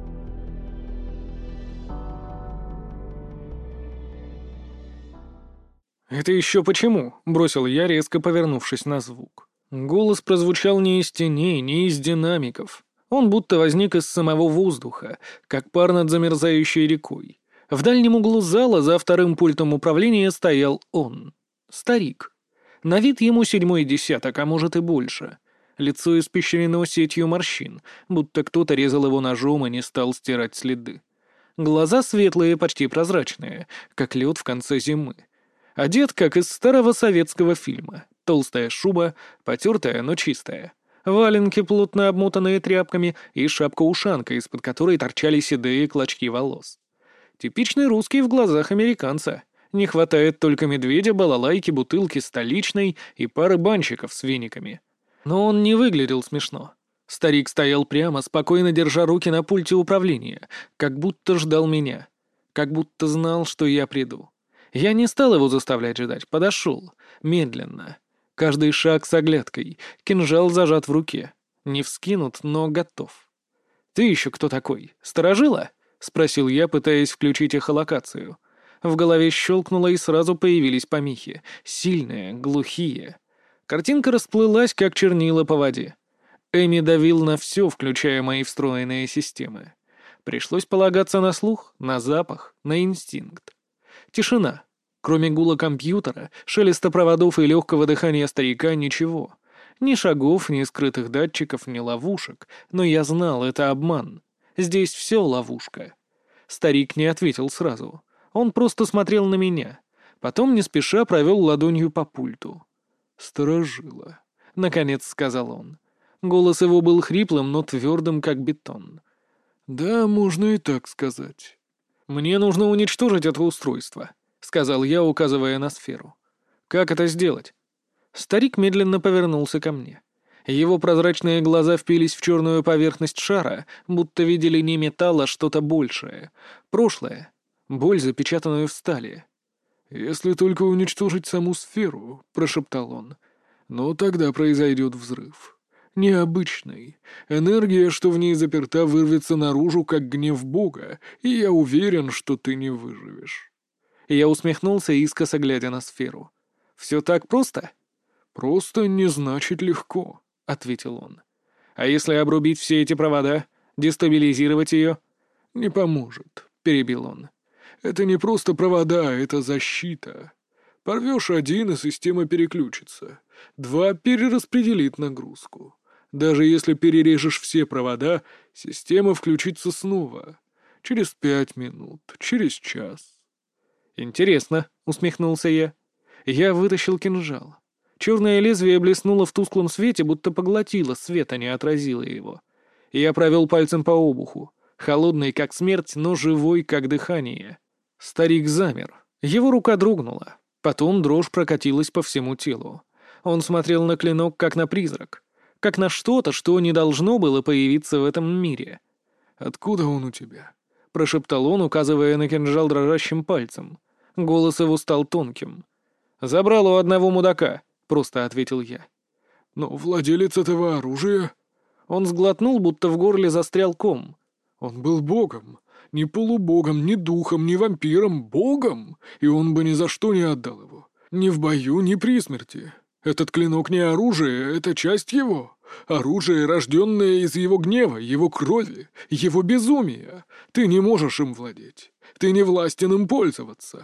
[SPEAKER 1] «Это еще почему?» — бросил я, резко повернувшись на звук. Голос прозвучал не из теней, не из динамиков. Он будто возник из самого воздуха, как пар над замерзающей рекой. В дальнем углу зала за вторым пультом управления стоял он. Старик. На вид ему 7-й десяток, а может и больше. Лицо испещрено сетью морщин, будто кто-то резал его ножом и не стал стирать следы. Глаза светлые, почти прозрачные, как лед в конце зимы. Одет, как из старого советского фильма. Толстая шуба, потертая, но чистая. Валенки, плотно обмотанные тряпками, и шапка-ушанка, из-под которой торчали седые клочки волос. Типичный русский в глазах американца. Не хватает только медведя, балалайки, бутылки столичной и пары банщиков с вениками. Но он не выглядел смешно. Старик стоял прямо, спокойно держа руки на пульте управления, как будто ждал меня. Как будто знал, что я приду. Я не стал его заставлять ждать, подошел. Медленно. Каждый шаг с оглядкой. Кинжал зажат в руке. Не вскинут, но готов. «Ты еще кто такой? Сторожила?» — спросил я, пытаясь включить эхолокацию. В голове щелкнуло, и сразу появились помехи. Сильные, глухие. Картинка расплылась, как чернила по воде. Эми давил на все, включая мои встроенные системы. Пришлось полагаться на слух, на запах, на инстинкт. Тишина. Кроме гула компьютера, шелеста проводов и легкого дыхания старика ничего. Ни шагов, ни скрытых датчиков, ни ловушек. Но я знал, это обман. Здесь все ловушка. Старик не ответил сразу. Он просто смотрел на меня. Потом не спеша провел ладонью по пульту. «Сторожила», — наконец сказал он. Голос его был хриплым, но твердым, как бетон. «Да, можно и так сказать». «Мне нужно уничтожить это устройство», — сказал я, указывая на сферу. «Как это сделать?» Старик медленно повернулся ко мне. Его прозрачные глаза впились в черную поверхность шара, будто видели не металл, а что-то большее. Прошлое. Боль, запечатанную в стали. «Если только уничтожить саму сферу», — прошептал он, — «но тогда произойдет взрыв. Необычный. Энергия, что в ней заперта, вырвется наружу, как гнев Бога, и я уверен, что ты не выживешь». Я усмехнулся, искоса глядя на сферу. «Все так просто?» «Просто не значит легко», — ответил он. «А если обрубить все эти провода, дестабилизировать ее?» «Не поможет», — перебил он. «Это не просто провода, это защита. Порвешь один, и система переключится. 2 перераспределит нагрузку. Даже если перережешь все провода, система включится снова. Через 5 минут, через час». «Интересно», — усмехнулся я. Я вытащил кинжал. Черное лезвие блеснуло в тусклом свете, будто поглотило свет, а не отразило его. Я провел пальцем по обуху. Холодный, как смерть, но живой, как дыхание. Старик замер. Его рука дрогнула. Потом дрожь прокатилась по всему телу. Он смотрел на клинок, как на призрак. Как на что-то, что не должно было появиться в этом мире. «Откуда он у тебя?» — прошептал он, указывая на кинжал дрожащим пальцем. Голос его стал тонким. «Забрал у одного мудака», — просто ответил я. «Но владелец этого оружия...» Он сглотнул, будто в горле застрял ком. «Он был богом. Ни полубогом, ни духом, ни вампиром. Богом! И он бы ни за что не отдал его. Ни в бою, ни при смерти. Этот клинок не оружие, это часть его. Оружие, рожденное из его гнева, его крови, его безумия. Ты не можешь им владеть. Ты не властен им пользоваться».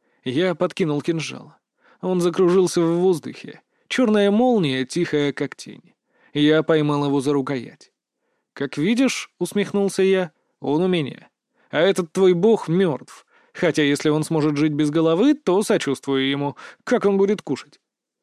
[SPEAKER 1] Я подкинул кинжал. Он закружился в воздухе. Черная молния, тихая, как тень. Я поймал его за рукоять. «Как видишь», — усмехнулся я, — «он у меня. А этот твой бог мертв. Хотя если он сможет жить без головы, то сочувствую ему. Как он будет кушать?»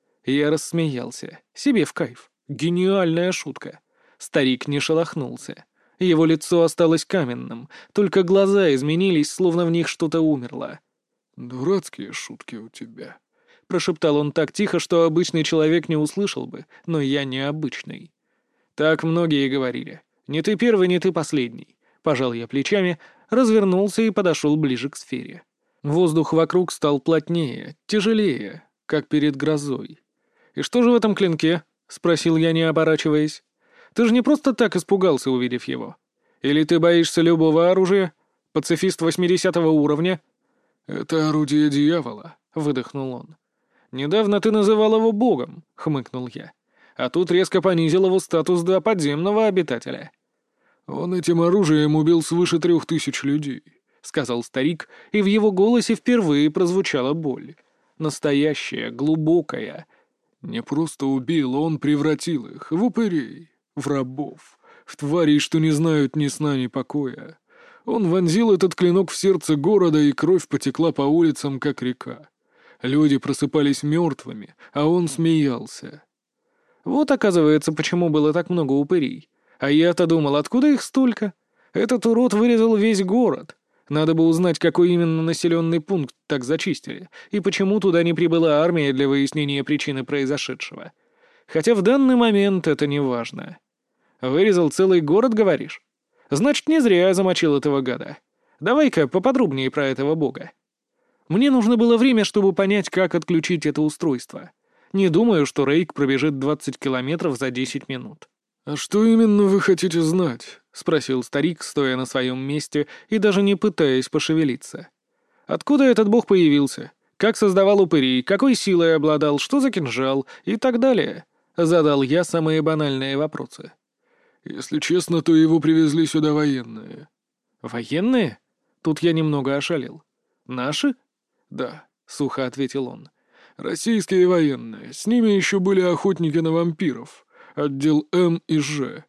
[SPEAKER 1] Я рассмеялся. Себе в кайф. Гениальная шутка. Старик не шелохнулся. Его лицо осталось каменным, только глаза изменились, словно в них что-то умерло.
[SPEAKER 2] «Дурацкие шутки у тебя»,
[SPEAKER 1] — прошептал он так тихо, что обычный человек не услышал бы, но я необычный. Так многие говорили. Не ты первый, не ты последний. Пожал я плечами, развернулся и подошел ближе к сфере. Воздух вокруг стал плотнее, тяжелее, как перед грозой. «И что же в этом клинке?» — спросил я, не оборачиваясь. «Ты же не просто так испугался, увидев его. Или ты боишься любого оружия? Пацифист 80-го уровня?»
[SPEAKER 2] «Это орудие дьявола»,
[SPEAKER 1] — выдохнул он. «Недавно ты называл его богом», — хмыкнул я. «А тут резко понизил его статус до подземного обитателя».
[SPEAKER 2] «Он этим оружием убил свыше 3000 людей»,
[SPEAKER 1] — сказал старик, и в его голосе впервые прозвучала боль. Настоящая, глубокая.
[SPEAKER 2] «Не просто убил, он превратил их в упырей, в рабов, в тварей, что не знают ни сна, ни покоя. Он вонзил этот клинок в сердце города, и кровь потекла по улицам, как река. Люди просыпались мертвыми, а он смеялся».
[SPEAKER 1] Вот, оказывается, почему было так много упырей. А я-то думал, откуда их столько? Этот урод вырезал весь город. Надо бы узнать, какой именно населенный пункт так зачистили, и почему туда не прибыла армия для выяснения причины произошедшего. Хотя в данный момент это не важно. Вырезал целый город, говоришь? Значит, не зря я замочил этого гада. Давай-ка поподробнее про этого бога. Мне нужно было время, чтобы понять, как отключить это устройство. Не думаю, что Рейк пробежит 20 километров за 10 минут.
[SPEAKER 2] «А что именно вы хотите знать?»
[SPEAKER 1] — спросил старик, стоя на своем месте и даже не пытаясь пошевелиться. «Откуда этот бог появился? Как создавал упырей? Какой силой обладал? Что за кинжал? И так далее?» — задал я самые банальные вопросы.
[SPEAKER 2] «Если честно, то его привезли сюда военные».
[SPEAKER 1] «Военные?» Тут я немного ошалел. «Наши?»
[SPEAKER 2] «Да»,
[SPEAKER 1] — сухо ответил он.
[SPEAKER 2] «российские военные. С ними еще были охотники на вампиров. Отдел М и Ж.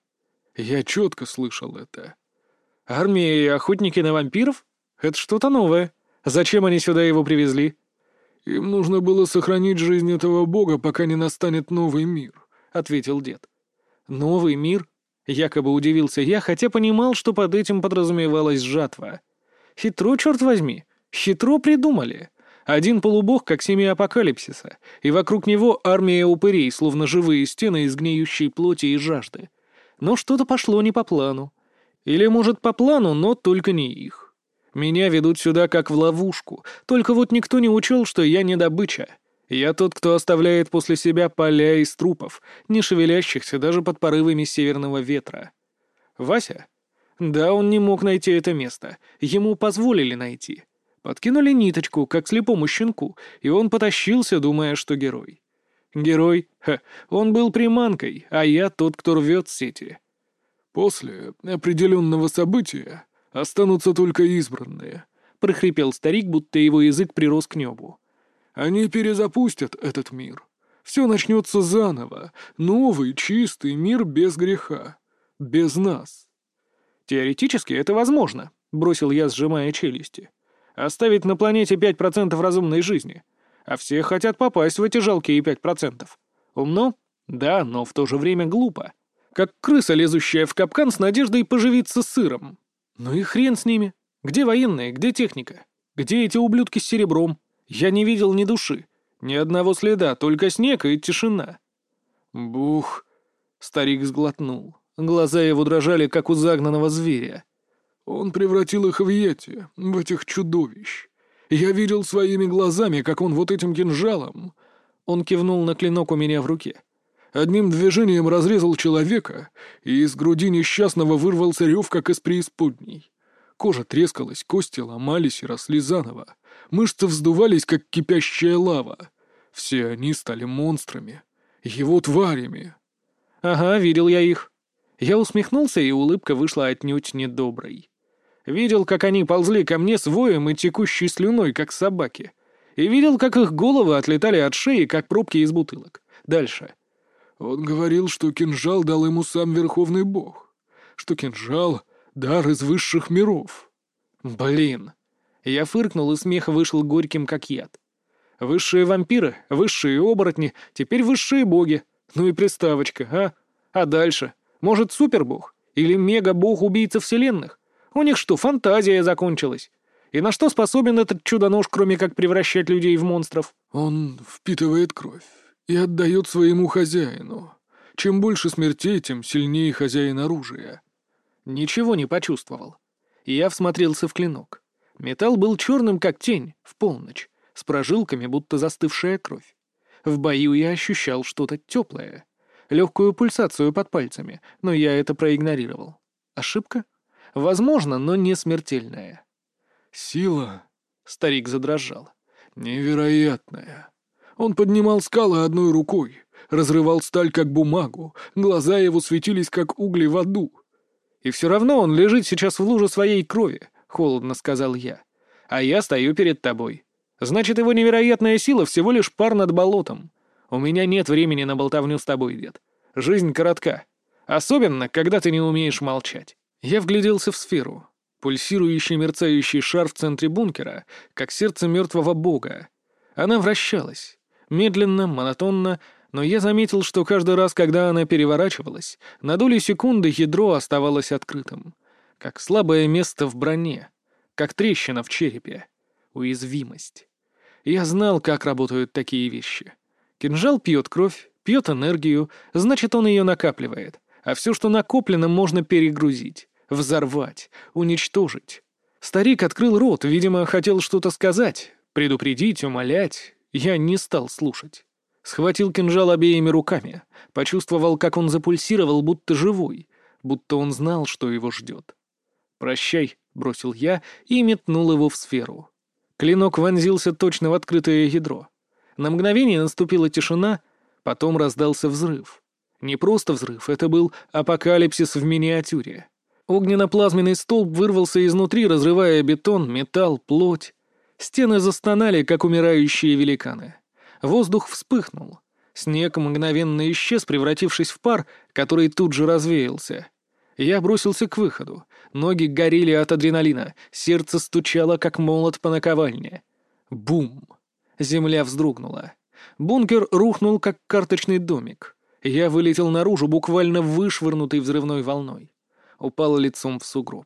[SPEAKER 2] Я четко слышал это».
[SPEAKER 1] «Армия и охотники на вампиров? Это что-то новое. Зачем они сюда его привезли?»
[SPEAKER 2] «Им нужно было сохранить жизнь этого бога, пока не настанет новый мир», — ответил дед.
[SPEAKER 1] «Новый мир?» — якобы удивился я, хотя понимал, что под этим подразумевалась жатва. «Хитро, черт возьми! Хитро придумали!» Один полубог, как семя апокалипсиса, и вокруг него армия упырей, словно живые стены из гниющей плоти и жажды. Но что-то пошло не по плану. Или, может, по плану, но только не их. Меня ведут сюда как в ловушку, только вот никто не учел, что я не добыча. Я тот, кто оставляет после себя поля из трупов, не шевелящихся даже под порывами северного ветра. Вася? Да, он не мог найти это место. Ему позволили найти. Подкинули ниточку, как слепому щенку, и он потащился, думая, что герой. Герой? Ха, он был приманкой, а я тот, кто рвет сети.
[SPEAKER 2] «После определенного события останутся только избранные», —
[SPEAKER 1] прохрипел старик, будто его язык прирос к небу.
[SPEAKER 2] «Они перезапустят этот мир. Все начнется заново. Новый, чистый мир без греха. Без нас».
[SPEAKER 1] «Теоретически это возможно», — бросил я, сжимая челюсти. «Оставить на планете 5% разумной жизни. А все хотят попасть в эти жалкие 5%. Умно? Да, но в то же время глупо. Как крыса, лезущая в капкан с надеждой поживиться сыром. Ну и хрен с ними. Где военные, где техника? Где эти ублюдки с серебром? Я не видел ни души. Ни одного следа, только снег и тишина».
[SPEAKER 2] «Бух!»
[SPEAKER 1] — старик сглотнул. Глаза его дрожали, как у загнанного зверя.
[SPEAKER 2] «Он превратил их в йети, в этих чудовищ. Я видел своими глазами, как он вот этим кинжалом...»
[SPEAKER 1] Он кивнул на клинок у меня в руке.
[SPEAKER 2] «Одним движением разрезал человека, и из груди несчастного вырвался рев, как из преисподней. Кожа трескалась, кости ломались и росли заново. Мышцы вздувались, как кипящая лава. Все они стали монстрами. Его тварями».
[SPEAKER 1] «Ага, видел я их». Я усмехнулся, и улыбка вышла отнюдь недоброй. Видел, как они ползли ко мне с воем и текущей слюной, как собаки. И видел, как их головы отлетали от шеи, как пробки из бутылок. Дальше.
[SPEAKER 2] «Он говорил, что кинжал дал ему сам Верховный Бог. Что кинжал — дар из высших миров».
[SPEAKER 1] Блин. Я фыркнул, и смех вышел горьким, как яд. Высшие вампиры, высшие оборотни, теперь высшие боги. Ну и приставочка, а? А дальше? Может, супербог? Или мега-бог-убийца вселенных? У них что, фантазия закончилась? И на что способен этот чудо-нож, кроме как превращать людей в монстров?
[SPEAKER 2] Он впитывает кровь и отдает своему хозяину. Чем больше смертей, тем сильнее хозяин оружия.
[SPEAKER 1] Ничего не почувствовал. Я всмотрелся в клинок. Металл был черным, как тень, в полночь, с прожилками, будто застывшая кровь. В бою я ощущал что-то теплое, легкую пульсацию под пальцами, но я это проигнорировал. Ошибка? Возможно, но не смертельная.
[SPEAKER 2] Сила,
[SPEAKER 1] Старик задрожал.
[SPEAKER 2] невероятная. Он поднимал скалы одной рукой, разрывал сталь, как бумагу, глаза его светились, как угли в аду.
[SPEAKER 1] «И все равно он лежит сейчас в луже своей крови», — холодно сказал я. «А я стою перед тобой. Значит, его невероятная сила всего лишь пар над болотом. У меня нет времени на болтовню с тобой, дед. Жизнь коротка. Особенно, когда ты не умеешь молчать». Я вгляделся в сферу. Пульсирующий мерцающий шар в центре бункера, как сердце мертвого бога. Она вращалась. Медленно, монотонно, но я заметил, что каждый раз, когда она переворачивалась, на долю секунды ядро оставалось открытым. Как слабое место в броне. Как трещина в черепе. Уязвимость. Я знал, как работают такие вещи. Кинжал пьет кровь, пьет энергию, значит, он ее накапливает. А все, что накоплено, можно перегрузить, взорвать, уничтожить. Старик открыл рот, видимо, хотел что-то сказать, предупредить, умолять. Я не стал слушать. Схватил кинжал обеими руками, почувствовал, как он запульсировал, будто живой, будто он знал, что его ждет. «Прощай», — бросил я и метнул его в сферу. Клинок вонзился точно в открытое ядро. На мгновение наступила тишина, потом раздался взрыв. Не просто взрыв, это был апокалипсис в миниатюре. Огненно-плазменный столб вырвался изнутри, разрывая бетон, металл, плоть. Стены застонали, как умирающие великаны. Воздух вспыхнул. Снег мгновенно исчез, превратившись в пар, который тут же развеялся. Я бросился к выходу. Ноги горели от адреналина, сердце стучало, как молот по наковальне. Бум! Земля вздрогнула. Бункер рухнул, как карточный домик. Я вылетел наружу, буквально вышвырнутый взрывной волной. Упал лицом в сугроб.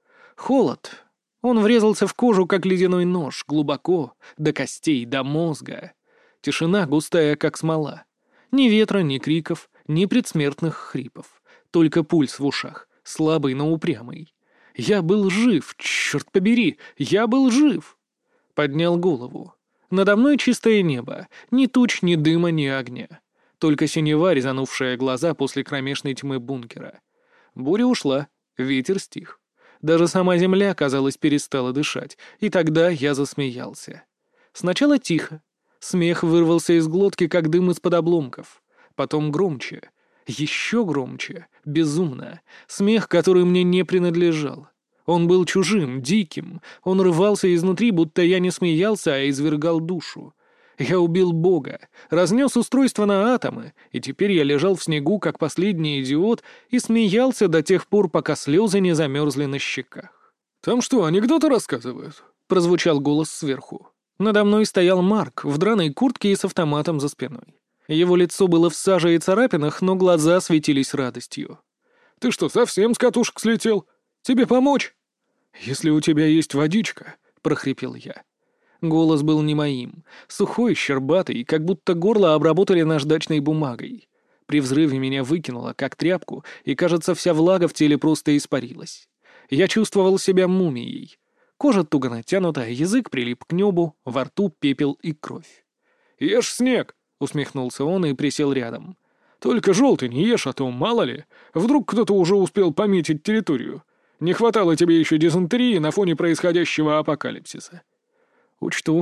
[SPEAKER 1] Холод. Он врезался в кожу, как ледяной нож, глубоко, до костей, до мозга. Тишина густая, как смола. Ни ветра, ни криков, ни предсмертных хрипов. Только пульс в ушах, слабый, но упрямый. Я был жив, черт побери, я был жив. Поднял голову. Надо мной чистое небо, ни туч, ни дыма, ни огня. Только синева, резанувшая глаза после кромешной тьмы бункера. Буря ушла, ветер стих. Даже сама земля, казалось, перестала дышать, и тогда я засмеялся. Сначала тихо. Смех вырвался из глотки, как дым из-под обломков. Потом громче. Еще громче. Безумно. Смех, который мне не принадлежал. Он был чужим, диким. Он рвался изнутри, будто я не смеялся, а извергал душу. Я убил Бога, разнес устройство на атомы, и теперь я лежал в снегу, как последний идиот, и смеялся до тех пор, пока слезы не замерзли на щеках.
[SPEAKER 2] «Там что, анекдоты рассказывают?»
[SPEAKER 1] — прозвучал голос сверху. Надо мной стоял Марк в драной куртке и с автоматом за спиной. Его лицо было в саже и царапинах, но глаза светились радостью.
[SPEAKER 2] «Ты что, совсем с катушек слетел? Тебе помочь?»
[SPEAKER 1] «Если у тебя есть водичка», — прохрипел я. Голос был не моим, сухой, щербатый, как будто горло обработали наждачной бумагой. При взрыве меня выкинуло, как тряпку, и, кажется, вся влага в теле просто испарилась. Я чувствовал себя мумией. Кожа туго натянута, язык прилип к небу, во рту пепел и кровь.
[SPEAKER 2] «Ешь снег!»
[SPEAKER 1] — усмехнулся он и присел рядом.
[SPEAKER 2] «Только желтый не ешь, а то, мало ли, вдруг кто-то уже успел пометить территорию. Не хватало тебе еще дизентерии на фоне происходящего апокалипсиса».
[SPEAKER 1] «Учту».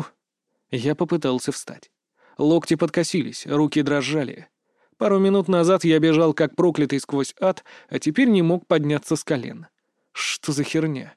[SPEAKER 1] Я попытался встать. Локти подкосились, руки дрожали. Пару минут назад я бежал как проклятый сквозь ад, а теперь не мог подняться с колен. Что за херня?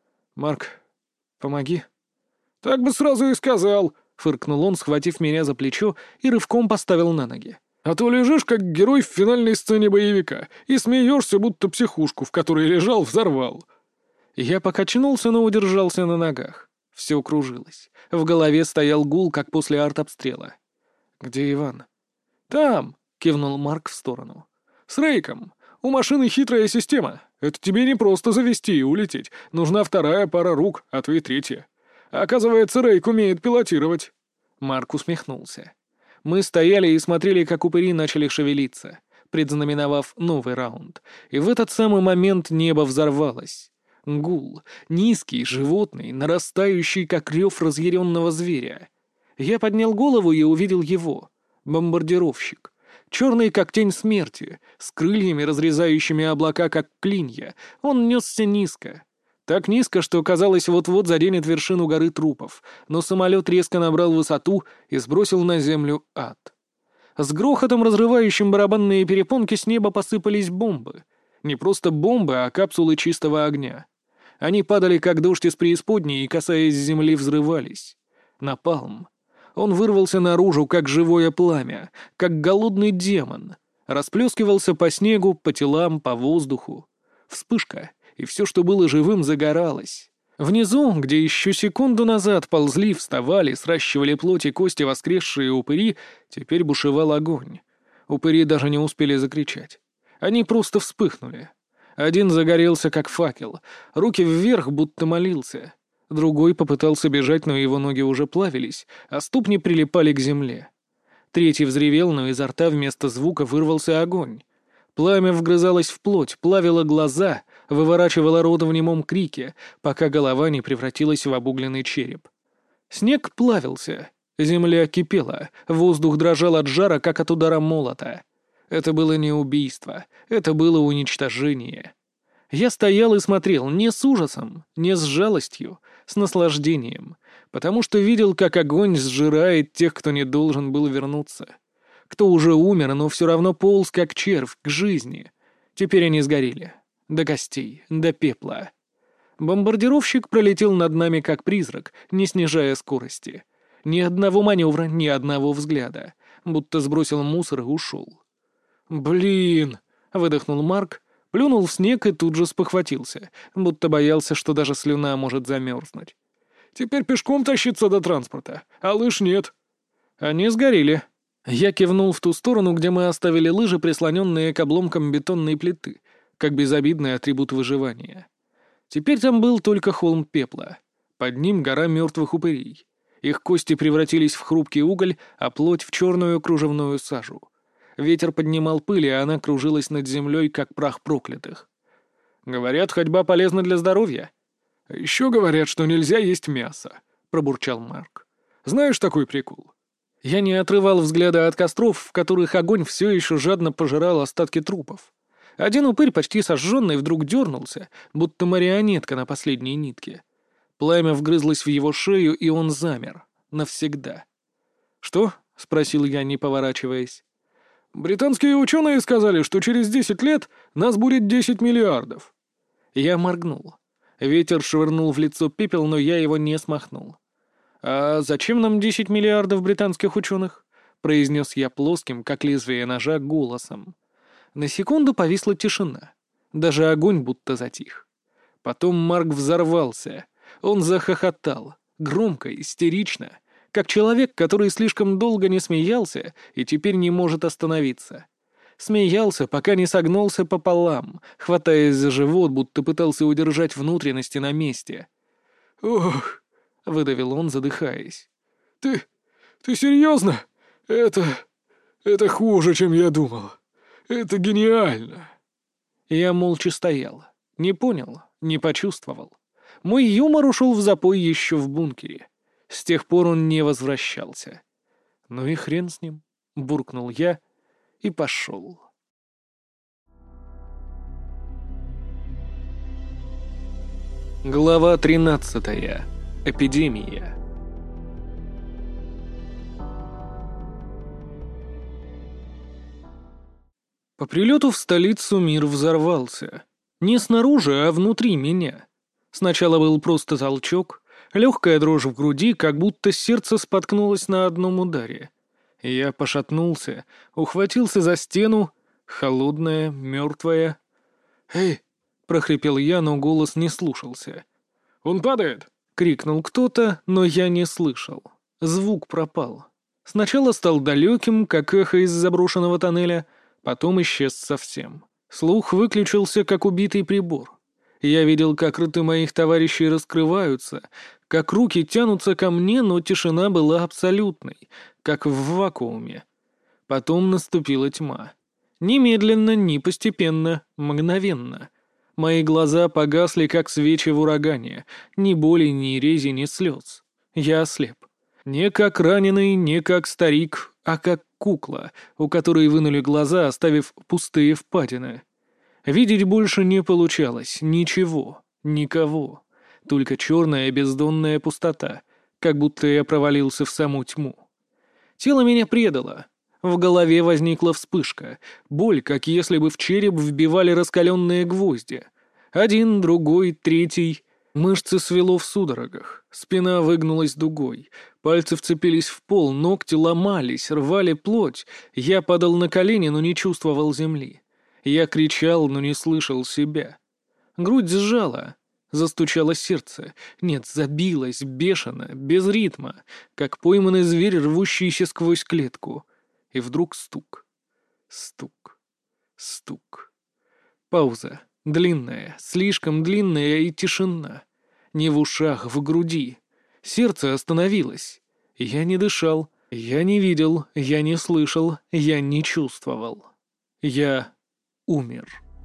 [SPEAKER 1] «Марк, помоги».
[SPEAKER 2] «Так бы сразу и сказал»,
[SPEAKER 1] — фыркнул он, схватив меня за плечо и рывком поставил на ноги.
[SPEAKER 2] «А то лежишь, как герой в финальной сцене боевика, и смеешься, будто психушку, в которой лежал, взорвал».
[SPEAKER 1] Я покачнулся, но удержался на ногах. Все кружилось. В голове стоял гул, как после артобстрела. «Где Иван?» «Там!» — кивнул Марк в сторону. «С Рейком. У машины хитрая система. Это тебе не просто завести и улететь. Нужна вторая пара рук, а то и третья. Оказывается, Рейк умеет пилотировать». Марк усмехнулся. Мы стояли и смотрели, как упыри начали шевелиться, предзнаменовав новый раунд. И в этот самый момент небо взорвалось. Гул, низкий, животный, нарастающий, как рев разъяренного зверя. Я поднял голову и увидел его. Бомбардировщик. Черный, как тень смерти, с крыльями, разрезающими облака, как клинья. Он несся низко. Так низко, что, казалось, вот-вот заденет вершину горы трупов, но самолет резко набрал высоту и сбросил на землю ад. С грохотом, разрывающим барабанные перепонки, с неба посыпались бомбы. Не просто бомбы, а капсулы чистого огня. Они падали, как дождь из преисподней, и, касаясь земли, взрывались. Напалм. Он вырвался наружу, как живое пламя, как голодный демон. Расплескивался по снегу, по телам, по воздуху. Вспышка, и все, что было живым, загоралось. Внизу, где еще секунду назад ползли, вставали, сращивали плоть и кости воскресшие упыри, теперь бушевал огонь. Упыри даже не успели закричать. Они просто вспыхнули. Один загорелся, как факел, руки вверх, будто молился. Другой попытался бежать, но его ноги уже плавились, а ступни прилипали к земле. Третий взревел, но изо рта вместо звука вырвался огонь. Пламя вгрызалось в плоть, плавило глаза, выворачивало рот в немом крике, пока голова не превратилась в обугленный череп. Снег плавился, земля кипела, воздух дрожал от жара, как от удара молота. Это было не убийство, это было уничтожение. Я стоял и смотрел не с ужасом, не с жалостью, с наслаждением, потому что видел, как огонь сжирает тех, кто не должен был вернуться. Кто уже умер, но все равно полз, как червь, к жизни. Теперь они сгорели. До костей, до пепла. Бомбардировщик пролетел над нами, как призрак, не снижая скорости. Ни одного маневра, ни одного взгляда. Будто сбросил мусор и ушел. «Блин!» — выдохнул Марк, плюнул в снег и тут же спохватился, будто боялся, что даже слюна может замерзнуть. «Теперь пешком тащиться до транспорта, а лыж нет». «Они сгорели». Я кивнул в ту сторону, где мы оставили лыжи, прислоненные к обломкам бетонной плиты, как безобидный атрибут выживания. Теперь там был только холм пепла. Под ним гора мертвых упырей. Их кости превратились в хрупкий уголь, а плоть — в черную кружевную сажу. Ветер поднимал пыль, и она кружилась над землей, как прах проклятых. «Говорят, ходьба полезна для здоровья». «Еще говорят, что нельзя есть мясо», — пробурчал Марк. «Знаешь такой прикол?» Я не отрывал взгляда от костров, в которых огонь все еще жадно пожирал остатки трупов. Один упырь, почти сожженный, вдруг дернулся, будто марионетка на последней нитке. Пламя вгрызлось в его шею, и он замер. Навсегда. «Что?» — спросил я, не поворачиваясь. «Британские ученые сказали, что через 10 лет нас будет 10 миллиардов». Я моргнул. Ветер швырнул в лицо пепел, но я его не смахнул. «А зачем нам 10 миллиардов британских ученых?» — произнес я плоским, как лезвие ножа, голосом. На секунду повисла тишина. Даже огонь будто затих. Потом Марк взорвался. Он захохотал. Громко, истерично. Как человек, который слишком долго не смеялся и теперь не может остановиться. Смеялся, пока не согнулся пополам, хватаясь за живот, будто пытался удержать внутренности на месте. «Ох!» — выдавил он, задыхаясь. «Ты серьезно? Это хуже, чем я думал. Это гениально!» Я молча стоял. Не понял, не почувствовал. Мой юмор ушел в запой еще в бункере. С тех пор он не возвращался. «Ну и хрен с ним», — буркнул я и пошел. Глава 13. Эпидемия. По прилету в столицу мир взорвался. Не снаружи, а внутри меня. Сначала был просто толчок, легкая дрожь в груди, как будто сердце споткнулось на одном ударе. Я пошатнулся, ухватился за стену, холодная, мертвая. «Эй!» — прохрипел я, но голос не слушался.
[SPEAKER 2] «Он падает!»
[SPEAKER 1] — крикнул кто-то, но я не слышал. Звук пропал. Сначала стал далеким, как эхо из заброшенного тоннеля, потом исчез совсем. Слух выключился, как убитый прибор. Я видел, как рты моих товарищей раскрываются, как руки тянутся ко мне, но тишина была абсолютной, как в вакууме. Потом наступила тьма. Ни медленно, ни постепенно, мгновенно. Мои глаза погасли, как свечи в урагане. Ни боли, ни рези, ни слез. Я ослеп. Не как раненый, не как старик, а как кукла, у которой вынули глаза, оставив пустые впадины. Видеть больше не получалось ничего, никого. Только черная бездонная пустота, как будто я провалился в саму тьму. Тело меня предало. В голове возникла вспышка. Боль, как если бы в череп вбивали раскаленные гвозди. Один, другой, третий. Мышцы свело в судорогах. Спина выгнулась дугой. Пальцы вцепились в пол, ногти ломались, рвали плоть. Я падал на колени, но не чувствовал земли. Я кричал, но не слышал себя. Грудь сжала. Застучало сердце. Нет, забилось, бешено, без ритма, как пойманный зверь, рвущийся сквозь клетку. И вдруг стук. Стук. Стук. Пауза. Длинная, слишком длинная, и тишина. Не в ушах, в груди. Сердце остановилось. Я не дышал, я не видел, я не слышал, я не чувствовал. Я умер.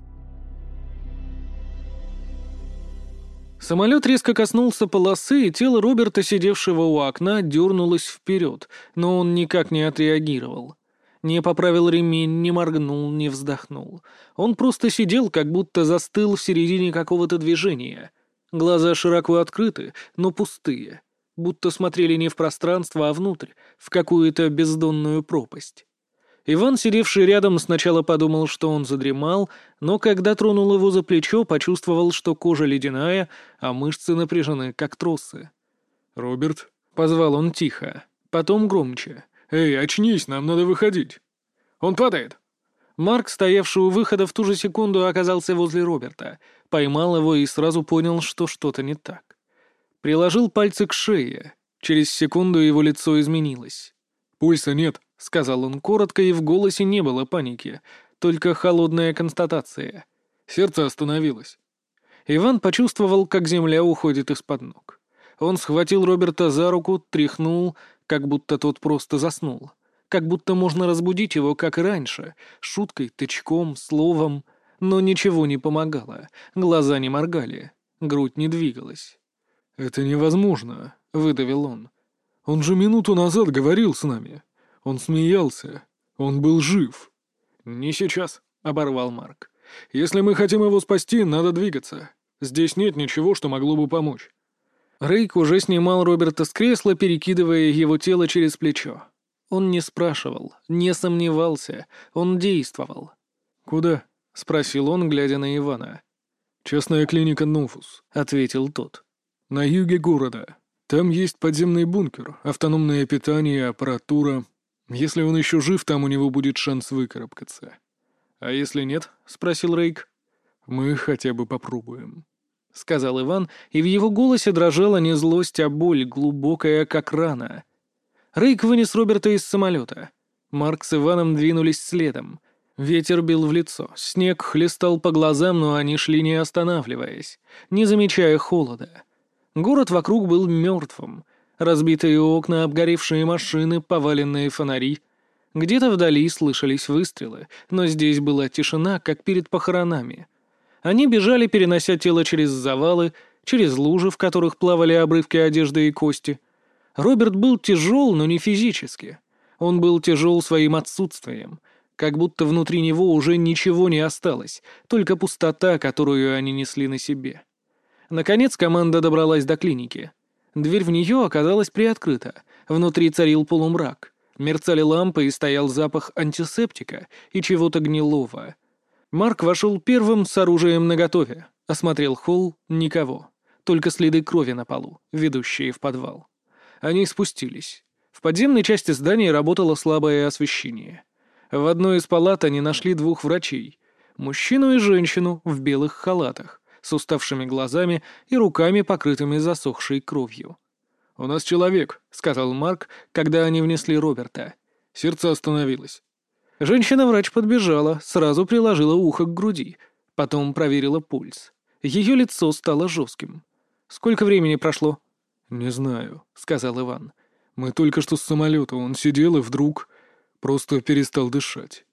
[SPEAKER 1] Самолет резко коснулся полосы, и тело Роберта, сидевшего у окна, дернулось вперед, но он никак не отреагировал. Не поправил ремень, не моргнул, не вздохнул. Он просто сидел, как будто застыл в середине какого-то движения. Глаза широко открыты, но пустые, будто смотрели не в пространство, а внутрь, в какую-то бездонную пропасть. Иван, сидевший рядом, сначала подумал, что он задремал, но когда тронул его за плечо, почувствовал, что кожа ледяная, а мышцы напряжены, как тросы.
[SPEAKER 2] «Роберт?»
[SPEAKER 1] — позвал он тихо, потом громче.
[SPEAKER 2] «Эй, очнись, нам надо выходить!» «Он падает!»
[SPEAKER 1] Марк, стоявший у выхода в ту же секунду, оказался возле Роберта, поймал его и сразу понял, что что-то не так. Приложил пальцы к шее. Через секунду его лицо изменилось.
[SPEAKER 2] «Пульса нет»,
[SPEAKER 1] — сказал он коротко, и в голосе не было паники, только холодная констатация.
[SPEAKER 2] сердце остановилось.
[SPEAKER 1] Иван почувствовал, как земля уходит из-под ног. Он схватил Роберта за руку, тряхнул, как будто тот просто заснул. Как будто можно разбудить его, как и раньше, шуткой, тычком, словом. Но ничего не помогало, глаза не моргали, грудь не двигалась.
[SPEAKER 2] «Это невозможно», — выдавил он.
[SPEAKER 1] «Он же минуту назад говорил с нами. Он смеялся. Он был жив».
[SPEAKER 2] «Не сейчас», — оборвал Марк. «Если мы хотим его спасти, надо двигаться. Здесь нет ничего, что могло бы помочь».
[SPEAKER 1] Рейк уже снимал Роберта с кресла, перекидывая его тело через плечо. Он не спрашивал, не сомневался, он действовал.
[SPEAKER 2] «Куда?» — спросил он, глядя на Ивана. «Частная клиника «Нофус», — ответил тот. «На юге города. Там есть подземный бункер, автономное питание, аппаратура. Если он еще жив, там у него будет шанс выкарабкаться».
[SPEAKER 1] «А если нет?» — спросил Рейк.
[SPEAKER 2] «Мы хотя бы попробуем»,
[SPEAKER 1] — сказал Иван, и в его голосе дрожала не злость, а боль, глубокая, как рана. Рейк вынес Роберта из самолета. Марк с Иваном двинулись следом. Ветер бил в лицо, снег хлестал по глазам, но они шли не останавливаясь, не замечая холода. Город вокруг был мертвым. Разбитые окна, обгоревшие машины, поваленные фонари. Где-то вдали слышались выстрелы, но здесь была тишина, как перед похоронами. Они бежали, перенося тело через завалы, через лужи, в которых плавали обрывки одежды и кости. Роберт был тяжел, но не физически. Он был тяжел своим отсутствием, как будто внутри него уже ничего не осталось, только пустота, которую они несли на себе. Наконец команда добралась до клиники. Дверь в нее оказалась приоткрыта, внутри царил полумрак, мерцали лампы и стоял запах антисептика и чего-то гнилого. Марк вошел первым с оружием наготове, осмотрел холл — никого, только следы крови на полу, ведущие в подвал. Они спустились. В подземной части здания работало слабое освещение. В одной из палат они нашли 2 врачей. Мужчину и женщину в белых халатах, с уставшими глазами и руками, покрытыми засохшей кровью.
[SPEAKER 2] «У нас человек»,
[SPEAKER 1] — сказал Марк, когда они внесли Роберта.
[SPEAKER 2] Сердце остановилось.
[SPEAKER 1] Женщина-врач подбежала, сразу приложила ухо к груди, потом проверила пульс. Ее лицо стало жестким. «Сколько времени прошло?»
[SPEAKER 2] «Не знаю»,
[SPEAKER 1] — сказал Иван.
[SPEAKER 2] «Мы только что с самолета. Он сидел и вдруг просто перестал дышать».